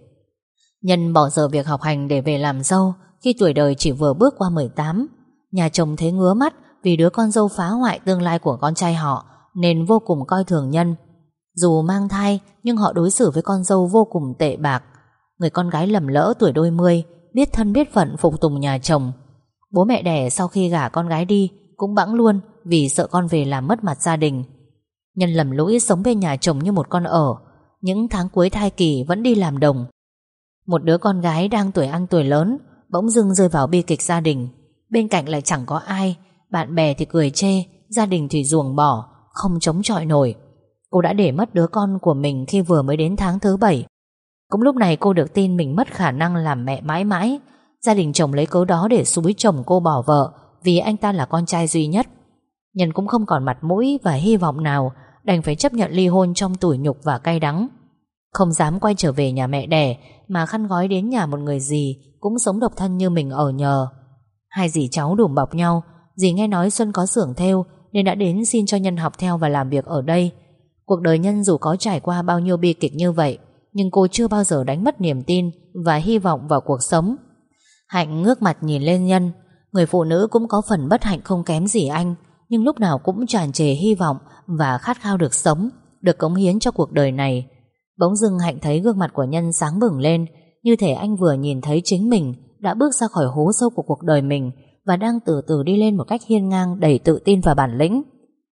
Nhân bỏ giờ việc học hành để về làm dâu khi tuổi đời chỉ vừa bước qua 18. Nhà chồng thấy ngứa mắt vì đứa con dâu phá hoại tương lai của con trai họ nên vô cùng coi thường Nhân. Dù mang thai nhưng họ đối xử với con dâu vô cùng tệ bạc. Người con gái lầm lỡ tuổi đôi mươi, biết thân biết phận phục tùng nhà chồng. Bố mẹ đẻ sau khi gả con gái đi cũng bẵng luôn vì sợ con về làm mất mặt gia đình. Nhân lầm lũi sống bên nhà chồng như một con ở. Những tháng cuối thai kỳ vẫn đi làm đồng. Một đứa con gái đang tuổi ăn tuổi lớn bỗng dưng rơi vào bi kịch gia đình. Bên cạnh lại chẳng có ai. Bạn bè thì cười chê, gia đình thì ruồng bỏ, không chống chọi nổi. Cô đã để mất đứa con của mình khi vừa mới đến tháng thứ 7. Cũng lúc này cô được tin mình mất khả năng làm mẹ mãi mãi. Gia đình chồng lấy cớ đó để xúi chồng cô bỏ vợ vì anh ta là con trai duy nhất. Nhân cũng không còn mặt mũi và hy vọng nào, đành phải chấp nhận ly hôn trong tủi nhục và cay đắng. Không dám quay trở về nhà mẹ đẻ mà khăn gói đến nhà một người dì cũng sống độc thân như mình ở nhờ. Hai dì cháu đùm bọc nhau. Dì nghe nói Xuân có xưởng thêu nên đã đến xin cho Nhân học theo và làm việc ở đây. Cuộc đời Nhân dù có trải qua bao nhiêu bi kịch như vậy, nhưng cô chưa bao giờ đánh mất niềm tin và hy vọng vào cuộc sống. Hạnh ngước mặt nhìn lên Nhân. Người phụ nữ cũng có phần bất hạnh không kém gì anh, nhưng lúc nào cũng tràn trề hy vọng và khát khao được sống, được cống hiến cho cuộc đời này. Bỗng dưng Hạnh thấy gương mặt của Nhân sáng bừng lên, như thể anh vừa nhìn thấy chính mình đã bước ra khỏi hố sâu của cuộc đời mình và đang từ từ đi lên một cách hiên ngang, đầy tự tin và bản lĩnh.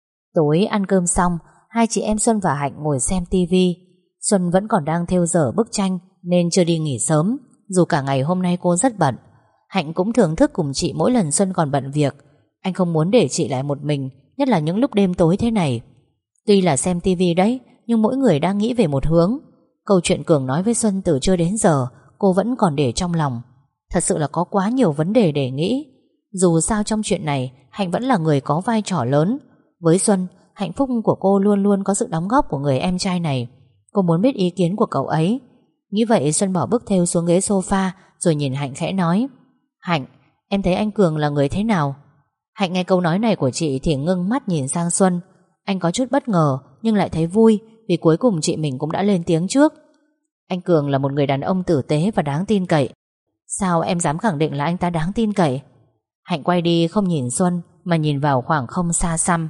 Tối ăn cơm xong, hai chị em Xuân và Hạnh ngồi xem tivi. Xuân vẫn còn đang thêu dở bức tranh nên chưa đi nghỉ sớm, dù cả ngày hôm nay cô rất bận. Hạnh cũng thưởng thức cùng chị mỗi lần Xuân còn bận việc. Anh không muốn để chị lại một mình, nhất là những lúc đêm tối thế này. Tuy là xem tivi đấy, nhưng mỗi người đang nghĩ về một hướng. Câu chuyện Cường nói với Xuân từ trưa đến giờ cô vẫn còn để trong lòng. Thật sự là có quá nhiều vấn đề để nghĩ. Dù sao trong chuyện này Hạnh vẫn là người có vai trò lớn. Với Xuân, hạnh phúc của cô luôn luôn có sự đóng góp của người em trai này. Cô muốn biết ý kiến của cậu ấy. Nghĩ vậy Xuân bỏ bức thêu xuống ghế sofa rồi nhìn Hạnh khẽ nói: Hạnh, em thấy anh Cường là người thế nào? Hạnh nghe câu nói này của chị thì ngưng mắt nhìn sang Xuân. Anh có chút bất ngờ nhưng lại thấy vui vì cuối cùng chị mình cũng đã lên tiếng trước. Anh Cường là một người đàn ông tử tế và đáng tin cậy. Sao em dám khẳng định là anh ta đáng tin cậy? Hạnh quay đi không nhìn Xuân mà nhìn vào khoảng không xa xăm.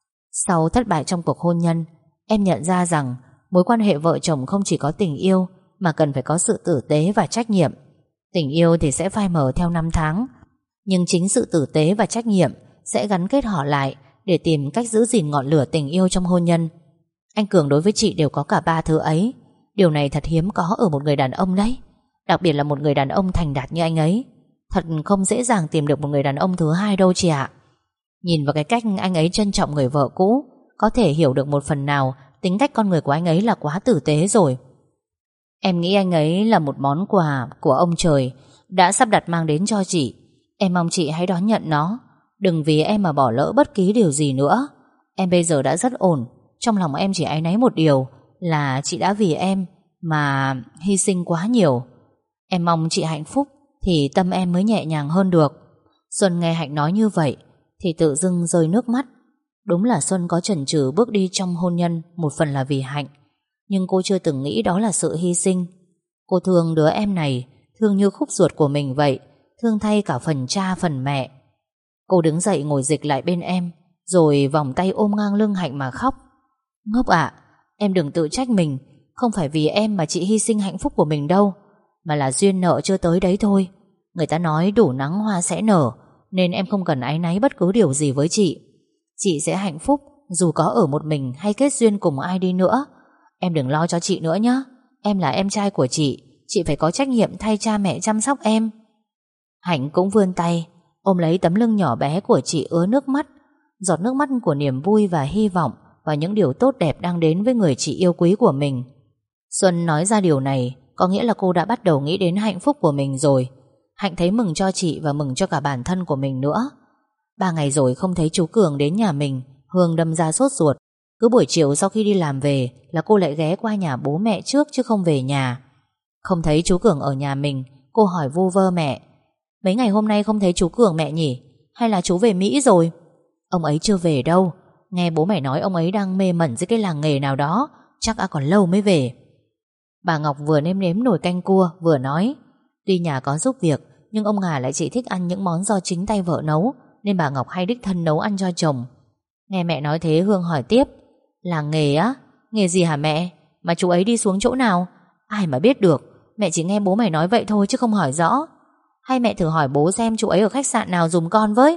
Sau thất bại trong cuộc hôn nhân, em nhận ra rằng mối quan hệ vợ chồng không chỉ có tình yêu mà cần phải có sự tử tế và trách nhiệm. Tình yêu thì sẽ phai mờ theo năm tháng, nhưng chính sự tử tế và trách nhiệm sẽ gắn kết họ lại để tìm cách giữ gìn ngọn lửa tình yêu trong hôn nhân. Anh Cường đối với chị đều có cả ba thứ ấy. Điều này thật hiếm có ở một người đàn ông đấy, đặc biệt là một người đàn ông thành đạt như anh ấy. Thật không dễ dàng tìm được một người đàn ông thứ hai đâu chị ạ. Nhìn vào cái cách anh ấy trân trọng người vợ cũ, có thể hiểu được một phần nào tính cách con người của anh ấy là quá tử tế rồi. Em nghĩ anh ấy là một món quà của ông trời đã sắp đặt mang đến cho chị. Em mong chị hãy đón nhận nó. Đừng vì em mà bỏ lỡ bất kỳ điều gì nữa. Em bây giờ đã rất ổn. Trong lòng em chỉ áy náy một điều là chị đã vì em mà hy sinh quá nhiều. Em mong chị hạnh phúc thì tâm em mới nhẹ nhàng hơn được. Xuân nghe Hạnh nói như vậy thì tự dưng rơi nước mắt. Đúng là Xuân có chần chừ bước đi trong hôn nhân một phần là vì Hạnh, nhưng cô chưa từng nghĩ đó là sự hy sinh. Cô thương đứa em này, thương như khúc ruột của mình vậy, thương thay cả phần cha phần mẹ. Cô đứng dậy ngồi dịch lại bên em, rồi vòng tay ôm ngang lưng Hạnh mà khóc. Ngốc ạ, em đừng tự trách mình. Không phải vì em mà chị hy sinh hạnh phúc của mình đâu, mà là duyên nợ chưa tới đấy thôi. Người ta nói đủ nắng hoa sẽ nở, nên em không cần áy náy bất cứ điều gì với chị. Chị sẽ hạnh phúc dù có ở một mình hay kết duyên cùng ai đi nữa. Em đừng lo cho chị nữa nhé. Em là em trai của chị phải có trách nhiệm thay cha mẹ chăm sóc em. Hạnh cũng vươn tay ôm lấy tấm lưng nhỏ bé của chị ứa nước mắt. Giọt nước mắt của niềm vui và hy vọng và những điều tốt đẹp đang đến với người chị yêu quý của mình. Xuân nói ra điều này có nghĩa là cô đã bắt đầu nghĩ đến hạnh phúc của mình rồi. Hạnh thấy mừng cho chị và mừng cho cả bản thân của mình nữa. 3 ngày rồi không thấy chú Cường đến nhà mình, Hương đâm ra sốt ruột. Cứ buổi chiều sau khi đi làm về là cô lại ghé qua nhà bố mẹ trước chứ không về nhà. Không thấy chú Cường ở nhà mình, cô hỏi vu vơ mẹ: mấy ngày hôm nay không thấy chú Cường mẹ nhỉ? Hay là chú về Mỹ rồi? Ông ấy chưa về đâu. Nghe bố mẹ nói ông ấy đang mê mẩn dưới cái làng nghề nào đó, chắc đã còn lâu mới về. Bà Ngọc vừa nêm nếm nồi canh cua vừa nói: tuy nhà có giúp việc, nhưng ông Hà lại chỉ thích ăn những món do chính tay vợ nấu, nên bà Ngọc hay đích thân nấu ăn cho chồng. Nghe mẹ nói thế, Hương hỏi tiếp: làng nghề á? Nghề gì hả mẹ? Mà chú ấy đi xuống chỗ nào? Ai mà biết được. Mẹ chỉ nghe bố mày nói vậy thôi chứ không hỏi rõ. Hay mẹ thử hỏi bố xem chú ấy ở khách sạn nào dùm con với.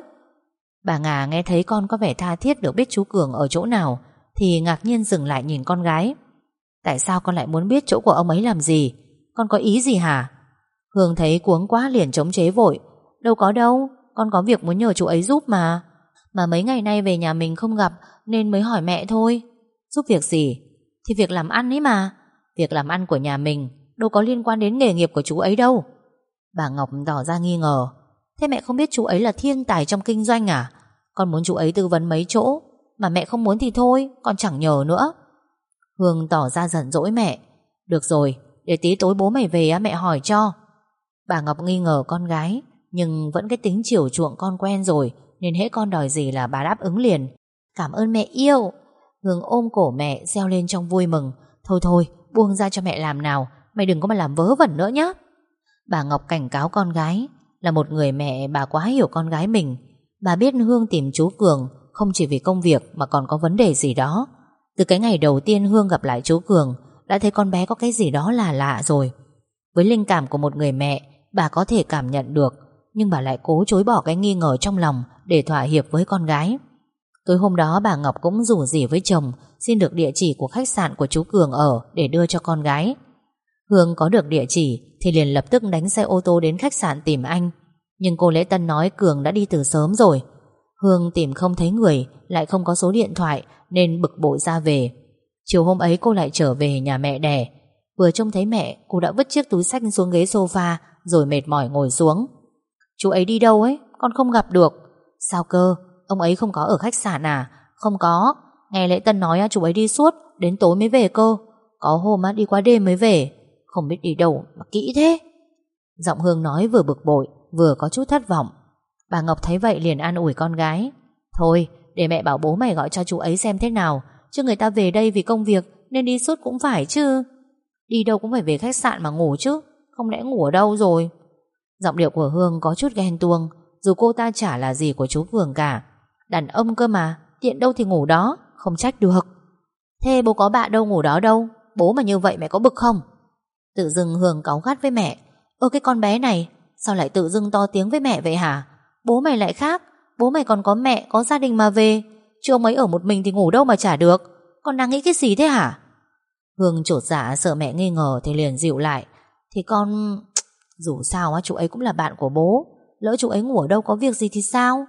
Bà Ngà nghe thấy con có vẻ tha thiết được biết chú Cường ở chỗ nào thì ngạc nhiên dừng lại nhìn con gái. Tại sao con lại muốn biết chỗ của ông ấy làm gì? Con có ý gì hả? Hương thấy cuống quá liền chống chế vội: đâu có đâu, con có việc muốn nhờ chú ấy giúp mà. Mà mấy ngày nay về nhà mình không gặp nên mới hỏi mẹ thôi. Giúp việc gì? Thì việc làm ăn ấy mà. Việc làm ăn của nhà mình đâu có liên quan đến nghề nghiệp của chú ấy đâu. Bà Ngọc tỏ ra nghi ngờ: thế mẹ không biết chú ấy là thiên tài trong kinh doanh à? Con muốn chú ấy tư vấn mấy chỗ, mà mẹ không muốn thì thôi, con chẳng nhờ nữa. Hương tỏ ra giận dỗi mẹ: được rồi, để tí tối bố mày về mẹ hỏi cho. Bà Ngọc nghi ngờ con gái, nhưng vẫn cái tính chiều chuộng con quen rồi, nên hễ con đòi gì là bà đáp ứng liền. Cảm ơn mẹ yêu. Hương ôm cổ mẹ reo lên trong vui mừng: thôi thôi, buông ra cho mẹ làm nào, mày đừng có mà làm vớ vẩn nữa nhé. Bà Ngọc cảnh cáo con gái. Là một người mẹ, bà quá hiểu con gái mình. Bà biết Hương tìm chú Cường không chỉ vì công việc mà còn có vấn đề gì đó. Từ cái ngày đầu tiên Hương gặp lại chú Cường, đã thấy con bé có cái gì đó là lạ rồi. Với linh cảm của một người mẹ, bà có thể cảm nhận được, nhưng bà lại cố chối bỏ cái nghi ngờ trong lòng để thỏa hiệp với con gái. Tối hôm đó bà Ngọc cũng rủ rỉ với chồng xin được địa chỉ của khách sạn của chú Cường ở để đưa cho con gái. Hương có được địa chỉ thì liền lập tức đánh xe ô tô đến khách sạn tìm anh. Nhưng cô lễ tân nói Cường đã đi từ sớm rồi. Hương tìm không thấy người, lại không có số điện thoại, nên bực bội ra về. Chiều hôm ấy cô lại trở về nhà mẹ đẻ. Vừa trông thấy mẹ, cô đã vứt chiếc túi xách xuống ghế sofa rồi mệt mỏi ngồi xuống. Chú ấy đi đâu ấy? Con không gặp được. Sao cơ? Ông ấy không có ở khách sạn à? Không có. Nghe lễ tân nói chú ấy đi suốt, đến tối mới về cơ. Có hôm đi qua đêm mới về. Không biết đi đâu mà kỹ thế. Giọng Hương nói vừa bực bội vừa có chút thất vọng. Bà Ngọc thấy vậy liền an ủi con gái: thôi, để mẹ bảo bố mày gọi cho chú ấy xem thế nào, chứ người ta về đây vì công việc nên đi suốt cũng phải chứ. Đi đâu cũng phải về khách sạn mà ngủ chứ, không lẽ ngủ ở đâu rồi? Giọng điệu của Hương có chút ghen tuông, dù cô ta chả là gì của chú Cường cả. Đàn ông cơ mà, tiện đâu thì ngủ đó, không trách được. Thế bố có bạn đâu ngủ đó đâu? Bố mà như vậy mẹ có bực không? Tự dưng Hương cáu gắt với mẹ: ơ cái con bé này, sao lại tự dưng to tiếng với mẹ vậy hả? Bố mày lại khác, bố mày còn có mẹ, có gia đình mà về, chứ ông ấy ở một mình thì ngủ đâu mà chả được. Con đang nghĩ cái gì thế hả? Hương chột dạ sợ mẹ nghi ngờ thì liền dịu lại: thì con... dù sao chú ấy cũng là bạn của bố, lỡ chú ấy ngủ ở đâu có việc gì thì sao?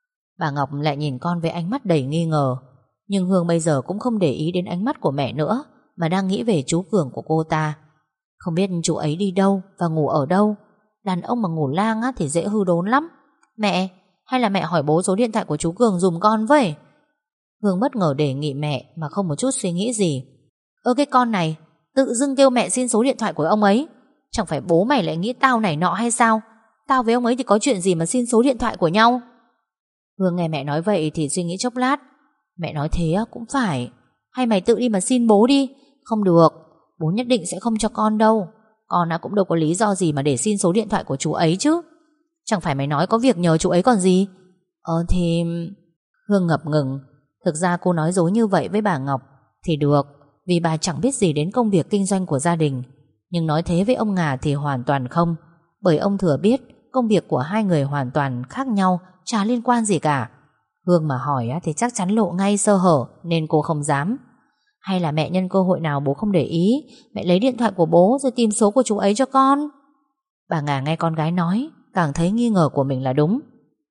Bà Ngọc lại nhìn con với ánh mắt đầy nghi ngờ. Nhưng Hương bây giờ cũng không để ý đến ánh mắt của mẹ nữa, mà đang nghĩ về chú Cường của cô ta. Không biết chú ấy đi đâu và ngủ ở đâu. Đàn ông mà ngủ lang thì dễ hư đốn lắm. Mẹ, hay là mẹ hỏi bố số điện thoại của chú Cường dùm con với. Hương bất ngờ đề nghị mẹ mà không một chút suy nghĩ gì. Ơ cái con này, tự dưng kêu mẹ xin số điện thoại của ông ấy. Chẳng phải bố mày lại nghĩ tao này nọ hay sao? Tao với ông ấy thì có chuyện gì mà xin số điện thoại của nhau? Hương nghe mẹ nói vậy thì suy nghĩ chốc lát. Mẹ nói thế cũng phải. Hay mày tự đi mà xin bố đi. Không được, bố nhất định sẽ không cho con đâu. Con cũng đâu có lý do gì mà để xin số điện thoại của chú ấy chứ. Chẳng phải mày nói có việc nhờ chú ấy còn gì. Thì... Hương ngập ngừng. Thực ra cô nói dối như vậy với bà Ngọc thì được, vì bà chẳng biết gì đến công việc kinh doanh của gia đình. Nhưng nói thế với ông Ngà thì hoàn toàn không. Bởi ông thừa biết công việc của hai người hoàn toàn khác nhau, chả liên quan gì cả. Hương mà hỏi thì chắc chắn lộ ngay sơ hở, nên cô không dám. Hay là mẹ nhân cơ hội nào bố không để ý, mẹ lấy điện thoại của bố rồi tìm số của chú ấy cho con. Bà Ngà nghe con gái nói càng thấy nghi ngờ của mình là đúng.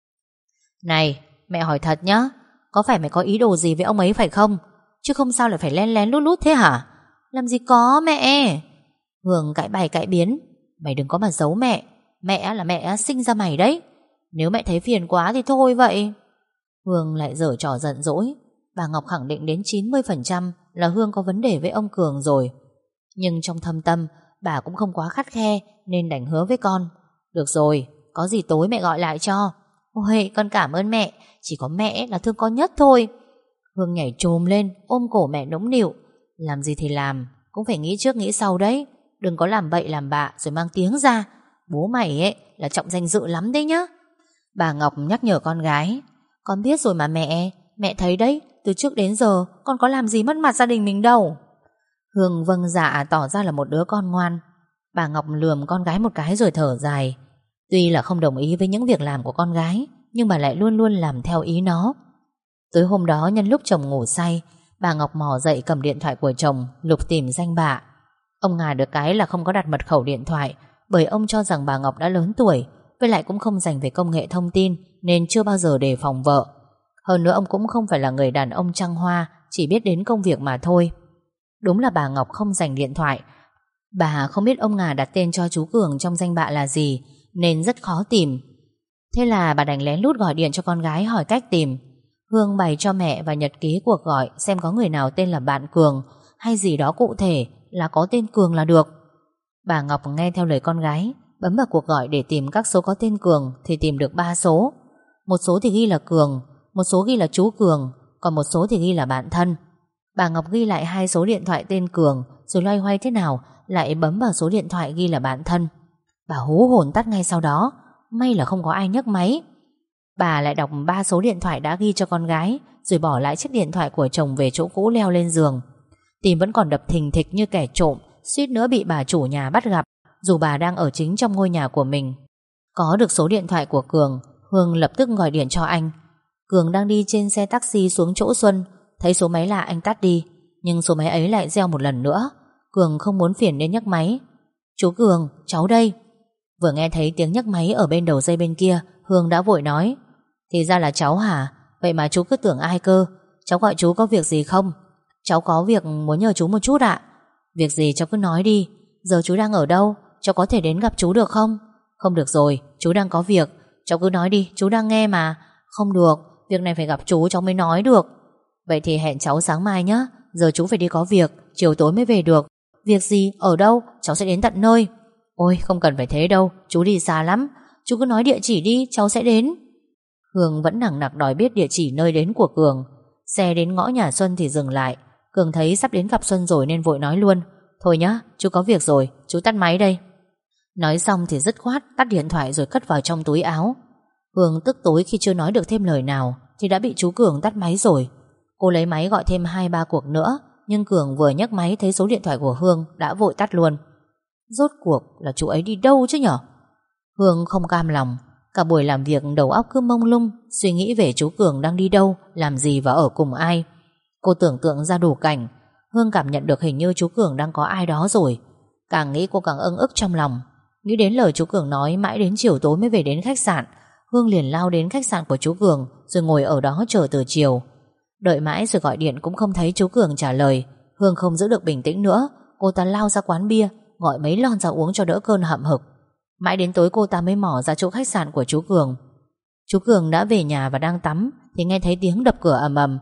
Này, mẹ hỏi thật nhá, có phải mày có ý đồ gì với ông ấy phải không? Chứ không sao lại phải lén lén lút lút thế hả? Làm gì có mẹ. Hương cãi bày cãi biến. Mày đừng có mà giấu mẹ. Mẹ là mẹ sinh ra mày đấy. Nếu mẹ thấy phiền quá thì thôi vậy. Hương lại giở trò giận dỗi. Bà Ngọc khẳng định đến 90% là Hương có vấn đề với ông Cường rồi. Nhưng trong thâm tâm bà cũng không quá khắt khe, nên đành hứa với con. Được rồi, có gì tối mẹ gọi lại cho. Ôi, con cảm ơn mẹ. Chỉ có mẹ là thương con nhất thôi. Hương nhảy chồm lên ôm cổ mẹ nũng nịu. Làm gì thì làm, cũng phải nghĩ trước nghĩ sau đấy. Đừng có làm bậy làm bạ rồi mang tiếng ra. Bố mày ấy là trọng danh dự lắm đấy nhá. Bà Ngọc nhắc nhở con gái. Con biết rồi mà mẹ. Mẹ thấy đấy, từ trước đến giờ con có làm gì mất mặt gia đình mình đâu. Hương vâng dạ tỏ ra là một đứa con ngoan. Bà Ngọc lườm con gái một cái rồi thở dài. Tuy là không đồng ý với những việc làm của con gái, nhưng mà lại luôn luôn làm theo ý nó. Tối hôm đó nhân lúc chồng ngủ say, bà Ngọc mò dậy cầm điện thoại của chồng lục tìm danh bạ. Ông ngà được cái là không có đặt mật khẩu điện thoại, bởi ông cho rằng bà Ngọc đã lớn tuổi, với lại cũng không dành về công nghệ thông tin, nên chưa bao giờ đề phòng vợ. Hơn nữa ông cũng không phải là người đàn ông trăng hoa, chỉ biết đến công việc mà thôi. Đúng là bà Ngọc không dành điện thoại. Bà không biết ông ngà đặt tên cho chú Cường trong danh bạ là gì, nên rất khó tìm. Thế là bà đành lén lút gọi điện cho con gái hỏi cách tìm. Hương bày cho mẹ và nhật ký cuộc gọi xem có người nào tên là bạn Cường hay gì đó cụ thể là có tên Cường là được. Bà Ngọc nghe theo lời con gái, bấm vào cuộc gọi để tìm các số có tên Cường thì tìm được 3 số. Một số thì ghi là Cường, một số ghi là chú Cường, còn một số thì ghi là bạn thân. Bà Ngọc ghi lại 2 số điện thoại tên Cường, rồi loay hoay thế nào lại bấm vào số điện thoại ghi là bạn thân. Bà hú hồn tắt ngay sau đó. May là không có ai nhấc máy. Bà lại đọc 3 số điện thoại đã ghi cho con gái, rồi bỏ lại chiếc điện thoại của chồng về chỗ cũ leo lên giường. Tim vẫn còn đập thình thịch như kẻ trộm, suýt nữa bị bà chủ nhà bắt gặp, dù bà đang ở chính trong ngôi nhà của mình. Có được số điện thoại của Cường, Hương lập tức gọi điện cho anh. Cường đang đi trên xe taxi xuống chỗ Xuân, thấy số máy lạ anh tắt đi, nhưng số máy ấy lại reo một lần nữa. Cường không muốn phiền nên nhấc máy. Chú Cường, cháu đây. Vừa nghe thấy tiếng nhấc máy ở bên đầu dây bên kia, Hương đã vội nói. Thì ra là cháu hả? Vậy mà chú cứ tưởng ai cơ. Cháu gọi chú có việc gì không? Cháu có việc muốn nhờ chú một chút ạ. Việc gì cháu cứ nói đi. Giờ chú đang ở đâu? Cháu có thể đến gặp chú được không? Không được rồi, chú đang có việc. Cháu cứ nói đi, chú đang nghe mà. Không được, việc này phải gặp chú cháu mới nói được. Vậy thì hẹn cháu sáng mai nhé. Giờ chú phải đi có việc, chiều tối mới về được. Việc gì, ở đâu, cháu sẽ đến tận nơi. Ôi không cần phải thế đâu, chú đi xa lắm. Chú cứ nói địa chỉ đi, cháu sẽ đến. Hương vẫn nằng nặc đòi biết địa chỉ nơi đến của Cường. Xe đến ngõ nhà Xuân thì dừng lại. Cường thấy sắp đến gặp Xuân rồi nên vội nói luôn. Thôi nhá, chú có việc rồi, chú tắt máy đây. Nói xong thì dứt khoát tắt điện thoại rồi cất vào trong túi áo. Hương tức tối khi chưa nói được thêm lời nào thì đã bị chú Cường tắt máy rồi. Cô lấy máy gọi thêm 2-3 cuộc nữa, nhưng Cường vừa nhấc máy thấy số điện thoại của Hương đã vội tắt luôn. Rốt cuộc là chú ấy đi đâu chứ nhở? Hương không cam lòng. Cả buổi làm việc đầu óc cứ mông lung, suy nghĩ về chú Cường đang đi đâu, làm gì và ở cùng ai. Cô tưởng tượng ra đủ cảnh. Hương cảm nhận được hình như chú Cường đang có ai đó rồi. Càng nghĩ cô càng ưng ức trong lòng. Nghĩ đến lời chú Cường nói mãi đến chiều tối mới về đến khách sạn. Hương liền lao đến khách sạn của chú Cường, rồi ngồi ở đó chờ từ chiều. Đợi mãi rồi gọi điện cũng không thấy chú Cường trả lời. Hương không giữ được bình tĩnh nữa. Cô ta lao ra quán bia, gọi mấy lon ra uống cho đỡ cơn hậm hực. Mãi đến tối cô ta mới mò ra chỗ khách sạn của chú Cường. Chú Cường đã về nhà và đang tắm thì nghe thấy tiếng đập cửa ầm ầm.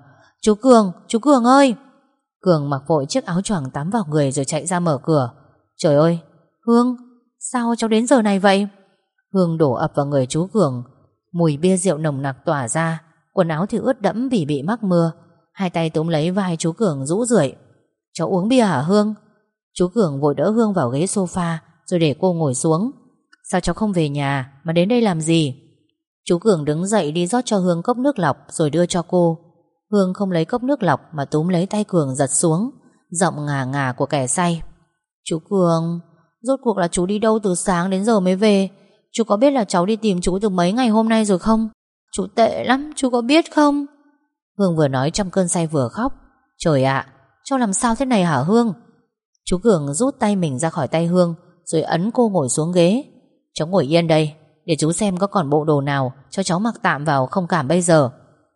Chú Cường ơi! Cường mặc vội chiếc áo choàng tắm vào người rồi chạy ra mở cửa. Trời ơi, Hương, sao cháu đến giờ này vậy? Hương đổ ập vào người chú Cường. Mùi bia rượu nồng nặc tỏa ra, quần áo thì ướt đẫm vì bị mắc mưa. Hai tay túm lấy vai chú Cường rũ rượi. Cháu uống bia hả Hương? Chú Cường vội đỡ Hương vào ghế sofa rồi để cô ngồi xuống. Sao cháu không về nhà mà đến đây làm gì? Chú Cường đứng dậy đi rót cho Hương cốc nước lọc rồi đưa cho cô. Hương không lấy cốc nước lọc mà túm lấy tay Cường giật xuống, giọng ngà ngà của kẻ say. Chú Cường, rốt cuộc là chú đi đâu từ sáng đến giờ mới về? Chú có biết là cháu đi tìm chú từ mấy ngày hôm nay rồi không? Chú tệ lắm, chú có biết không? Hương vừa nói trong cơn say vừa khóc. Trời ạ, cháu làm sao thế này hả Hương? Chú Cường rút tay mình ra khỏi tay Hương rồi ấn cô ngồi xuống ghế. Cháu ngồi yên đây, để chú xem có còn bộ đồ nào cho cháu mặc tạm vào không cảm bây giờ.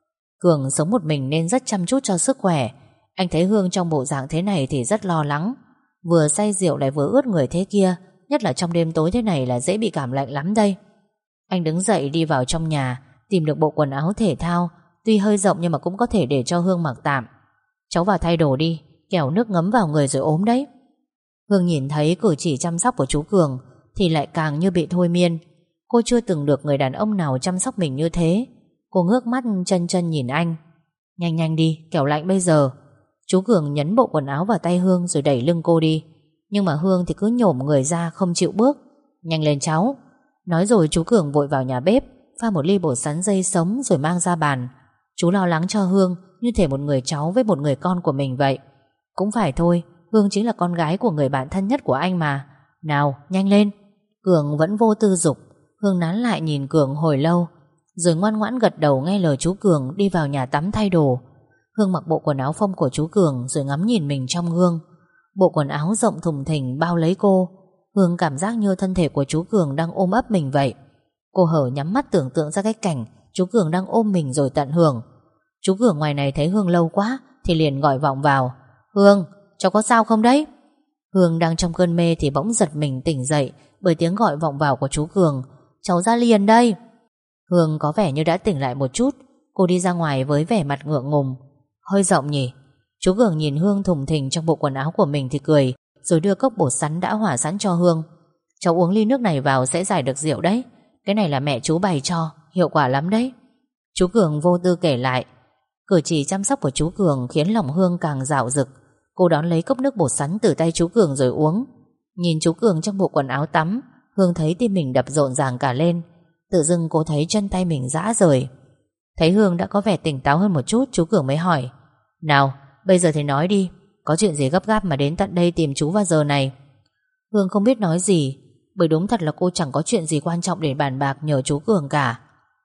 Cường sống một mình nên rất chăm chút cho sức khỏe. Anh thấy Hương trong bộ dạng thế này thì rất lo lắng. Vừa say rượu lại vừa ướt người thế kia, nhất là trong đêm tối thế này là dễ bị cảm lạnh lắm đây. Anh đứng dậy đi vào trong nhà, tìm được bộ quần áo thể thao, tuy hơi rộng nhưng mà cũng có thể để cho Hương mặc tạm. Cháu vào thay đồ đi, kẻo nước ngấm vào người rồi ốm đấy. Hương nhìn thấy cử chỉ chăm sóc của chú Cường thì lại càng như bị thôi miên. Cô chưa từng được người đàn ông nào chăm sóc mình như thế. Cô ngước mắt chân chân nhìn anh. Nhanh nhanh đi, kẻo lạnh bây giờ. Chú Cường nhấn bộ quần áo vào tay Hương rồi đẩy lưng cô đi. Nhưng mà Hương thì cứ nhổm người ra không chịu bước. Nhanh lên cháu. Nói rồi chú Cường vội vào nhà bếp, pha một ly bột sắn dây sống rồi mang ra bàn. Chú lo lắng cho Hương như thể một người cháu với một người con của mình vậy. Cũng phải thôi, Hương chính là con gái của người bạn thân nhất của anh mà. Nào, nhanh lên. Cường vẫn vô tư dục. Hương nán lại nhìn Cường hồi lâu, rồi ngoan ngoãn gật đầu nghe lời chú Cường đi vào nhà tắm thay đồ. Hương mặc bộ quần áo phông của chú Cường rồi ngắm nhìn mình trong gương. Bộ quần áo rộng thùng thình bao lấy cô. Hương cảm giác như thân thể của chú Cường đang ôm ấp mình vậy. Cô hở nhắm mắt tưởng tượng ra cái cảnh chú Cường đang ôm mình rồi tận hưởng. Chú Cường ngoài này thấy Hương lâu quá thì liền gọi vọng vào. Hương, cháu có sao không đấy? Hương đang trong cơn mê thì bỗng giật mình tỉnh dậy bởi tiếng gọi vọng vào của chú Cường. Cháu ra liền đây. Hương có vẻ như đã tỉnh lại một chút. Cô đi ra ngoài với vẻ mặt ngượng ngùng. Hơi rộng nhỉ? Chú Cường nhìn Hương thùng thình trong bộ quần áo của mình thì cười, rồi đưa cốc bột sắn đã hỏa sẵn cho Hương. Cháu uống ly nước này vào sẽ giải được rượu đấy. Cái này là mẹ chú bày cho, hiệu quả lắm đấy. Chú Cường vô tư kể lại. Cử chỉ chăm sóc của chú Cường khiến lòng Hương càng dạo dực. Cô đón lấy cốc nước bột sắn từ tay chú Cường rồi uống. Nhìn chú Cường trong bộ quần áo tắm, Hương thấy tim mình đập rộn ràng cả lên. Tự dưng cô thấy chân tay mình rã rời. Thấy Hương đã có vẻ tỉnh táo hơn một chút, chú Cường mới hỏi. Nào, bây giờ thì nói đi. Có chuyện gì gấp gáp mà đến tận đây tìm chú vào giờ này? Hương không biết nói gì, bởi đúng thật là cô chẳng có chuyện gì quan trọng để bàn bạc nhờ chú Cường cả.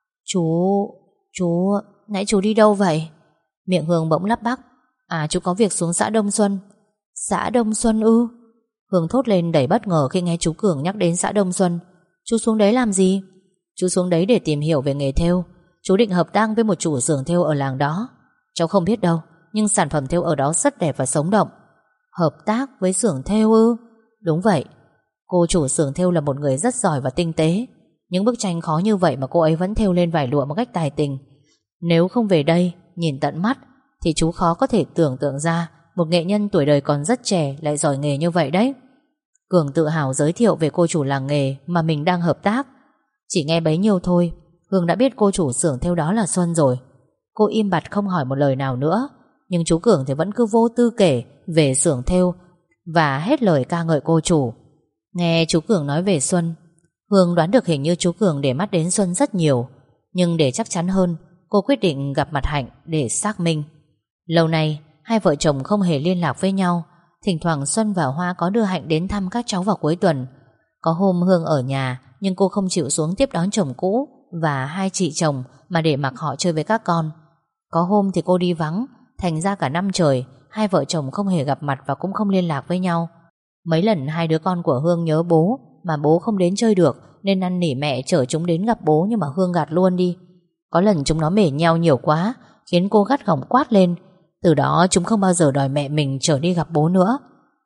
Chú, nãy chú đi đâu vậy? Miệng Hương bỗng lắp bắp. À, chú có việc xuống xã Đông Xuân. Xã Đông Xuân ư? Hương thốt lên đầy bất ngờ khi nghe chú Cường nhắc đến xã Đông Xuân. Chú xuống đấy làm gì? Chú xuống đấy để tìm hiểu về nghề thêu. Chú định hợp tác với một chủ xưởng thêu ở làng đó. Cháu không biết đâu, nhưng sản phẩm thêu ở đó rất đẹp và sống động. Hợp tác với xưởng thêu ư? Đúng vậy. Cô chủ xưởng thêu là một người rất giỏi và tinh tế. Những bức tranh khó như vậy mà cô ấy vẫn thêu lên vải lụa một cách tài tình. Nếu không về đây nhìn tận mắt thì chú khó có thể tưởng tượng ra một nghệ nhân tuổi đời còn rất trẻ lại giỏi nghề như vậy đấy. Cường tự hào giới thiệu về cô chủ làng nghề mà mình đang hợp tác. Chỉ nghe bấy nhiêu thôi, Hương đã biết cô chủ xưởng thêu đó là Xuân rồi. Cô im bặt không hỏi một lời nào nữa. Nhưng chú Cường thì vẫn cứ vô tư kể về xưởng thêu và hết lời ca ngợi cô chủ. Nghe chú Cường nói về Xuân, Hương đoán được hình như chú Cường để mắt đến Xuân rất nhiều. Nhưng để chắc chắn hơn, cô quyết định gặp mặt Hạnh để xác minh. Lâu nay hai vợ chồng không hề liên lạc với nhau. Thỉnh thoảng Xuân và Hoa có đưa Hạnh đến thăm các cháu vào cuối tuần. Có hôm Hương ở nhà, nhưng cô không chịu xuống tiếp đón chồng cũ và hai chị chồng mà để mặc họ chơi với các con. Có hôm thì cô đi vắng, thành ra cả năm trời hai vợ chồng không hề gặp mặt và cũng không liên lạc với nhau. Mấy lần hai đứa con của Hương nhớ bố mà bố không đến chơi được, nên năn nỉ mẹ chở chúng đến gặp bố, nhưng mà Hương gạt luôn đi. Có lần chúng nó mể nhau nhiều quá, khiến cô gắt gỏng quát lên. Từ đó chúng không bao giờ đòi mẹ mình chở đi gặp bố nữa.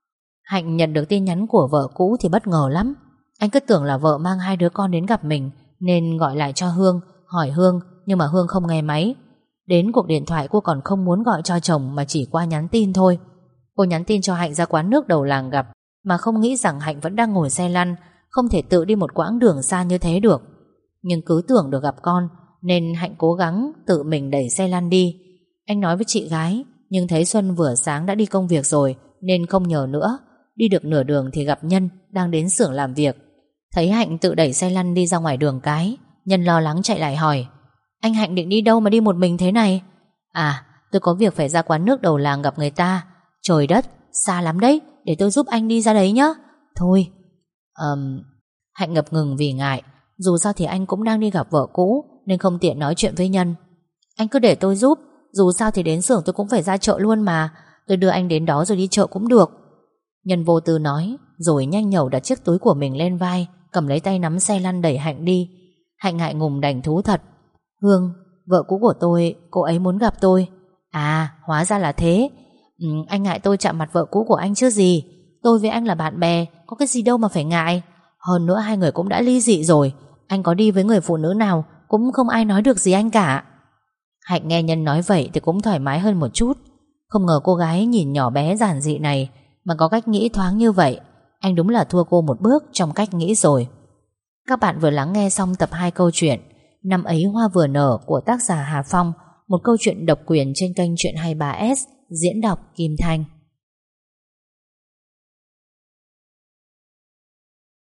Hạnh nhận được tin nhắn của vợ cũ thì bất ngờ lắm. Anh cứ tưởng là vợ mang hai đứa con đến gặp mình, nên gọi lại cho Hương, hỏi Hương, nhưng mà Hương không nghe máy. Đến cuộc điện thoại cô còn không muốn gọi cho chồng mà chỉ qua nhắn tin thôi. Cô nhắn tin cho Hạnh ra quán nước đầu làng gặp, mà không nghĩ rằng Hạnh vẫn đang ngồi xe lăn, không thể tự đi một quãng đường xa như thế được. Nhưng cứ tưởng được gặp con, nên Hạnh cố gắng tự mình đẩy xe lăn đi. Anh nói với chị gái, nhưng thấy Xuân vừa sáng đã đi công việc rồi nên không nhờ nữa. Đi được nửa đường thì gặp Nhân đang đến xưởng làm việc. Thấy Hạnh tự đẩy xe lăn đi ra ngoài đường cái, Nhân lo lắng chạy lại hỏi: Anh Hạnh định đi đâu mà đi một mình thế này? À, tôi có việc phải ra quán nước đầu làng gặp người ta. Trời đất, xa lắm đấy, để tôi giúp anh đi ra đấy nhé. Thôi. Hạnh ngập ngừng vì ngại. Dù sao thì anh cũng đang đi gặp vợ cũ, nên không tiện nói chuyện với Nhân. Anh cứ để tôi giúp, dù sao thì đến xưởng tôi cũng phải ra chợ luôn mà. Tôi đưa anh đến đó rồi đi chợ cũng được. Nhân vô tư nói, rồi nhanh nhẩu đặt chiếc túi của mình lên vai, cầm lấy tay nắm xe lăn đẩy Hạnh đi. Hạnh ngại ngùng đành thú thật. Hương, vợ cũ của tôi, cô ấy muốn gặp tôi. À, hóa ra là thế. Anh ngại tôi chạm mặt vợ cũ của anh chứ gì. Tôi với anh là bạn bè, có cái gì đâu mà phải ngại. Hơn nữa hai người cũng đã ly dị rồi. Anh có đi với người phụ nữ nào cũng không ai nói được gì anh cả. Hạnh nghe Nhân nói vậy thì cũng thoải mái hơn một chút. Không ngờ cô gái nhìn nhỏ bé giản dị này mà có cách nghĩ thoáng như vậy. Anh đúng là thua cô một bước trong cách nghĩ rồi. Các bạn vừa lắng nghe xong tập 2 câu chuyện Năm ấy hoa vừa nở của tác giả Hà Phong, một câu chuyện độc quyền trên kênh Chuyện 23S, diễn đọc Kim Thanh.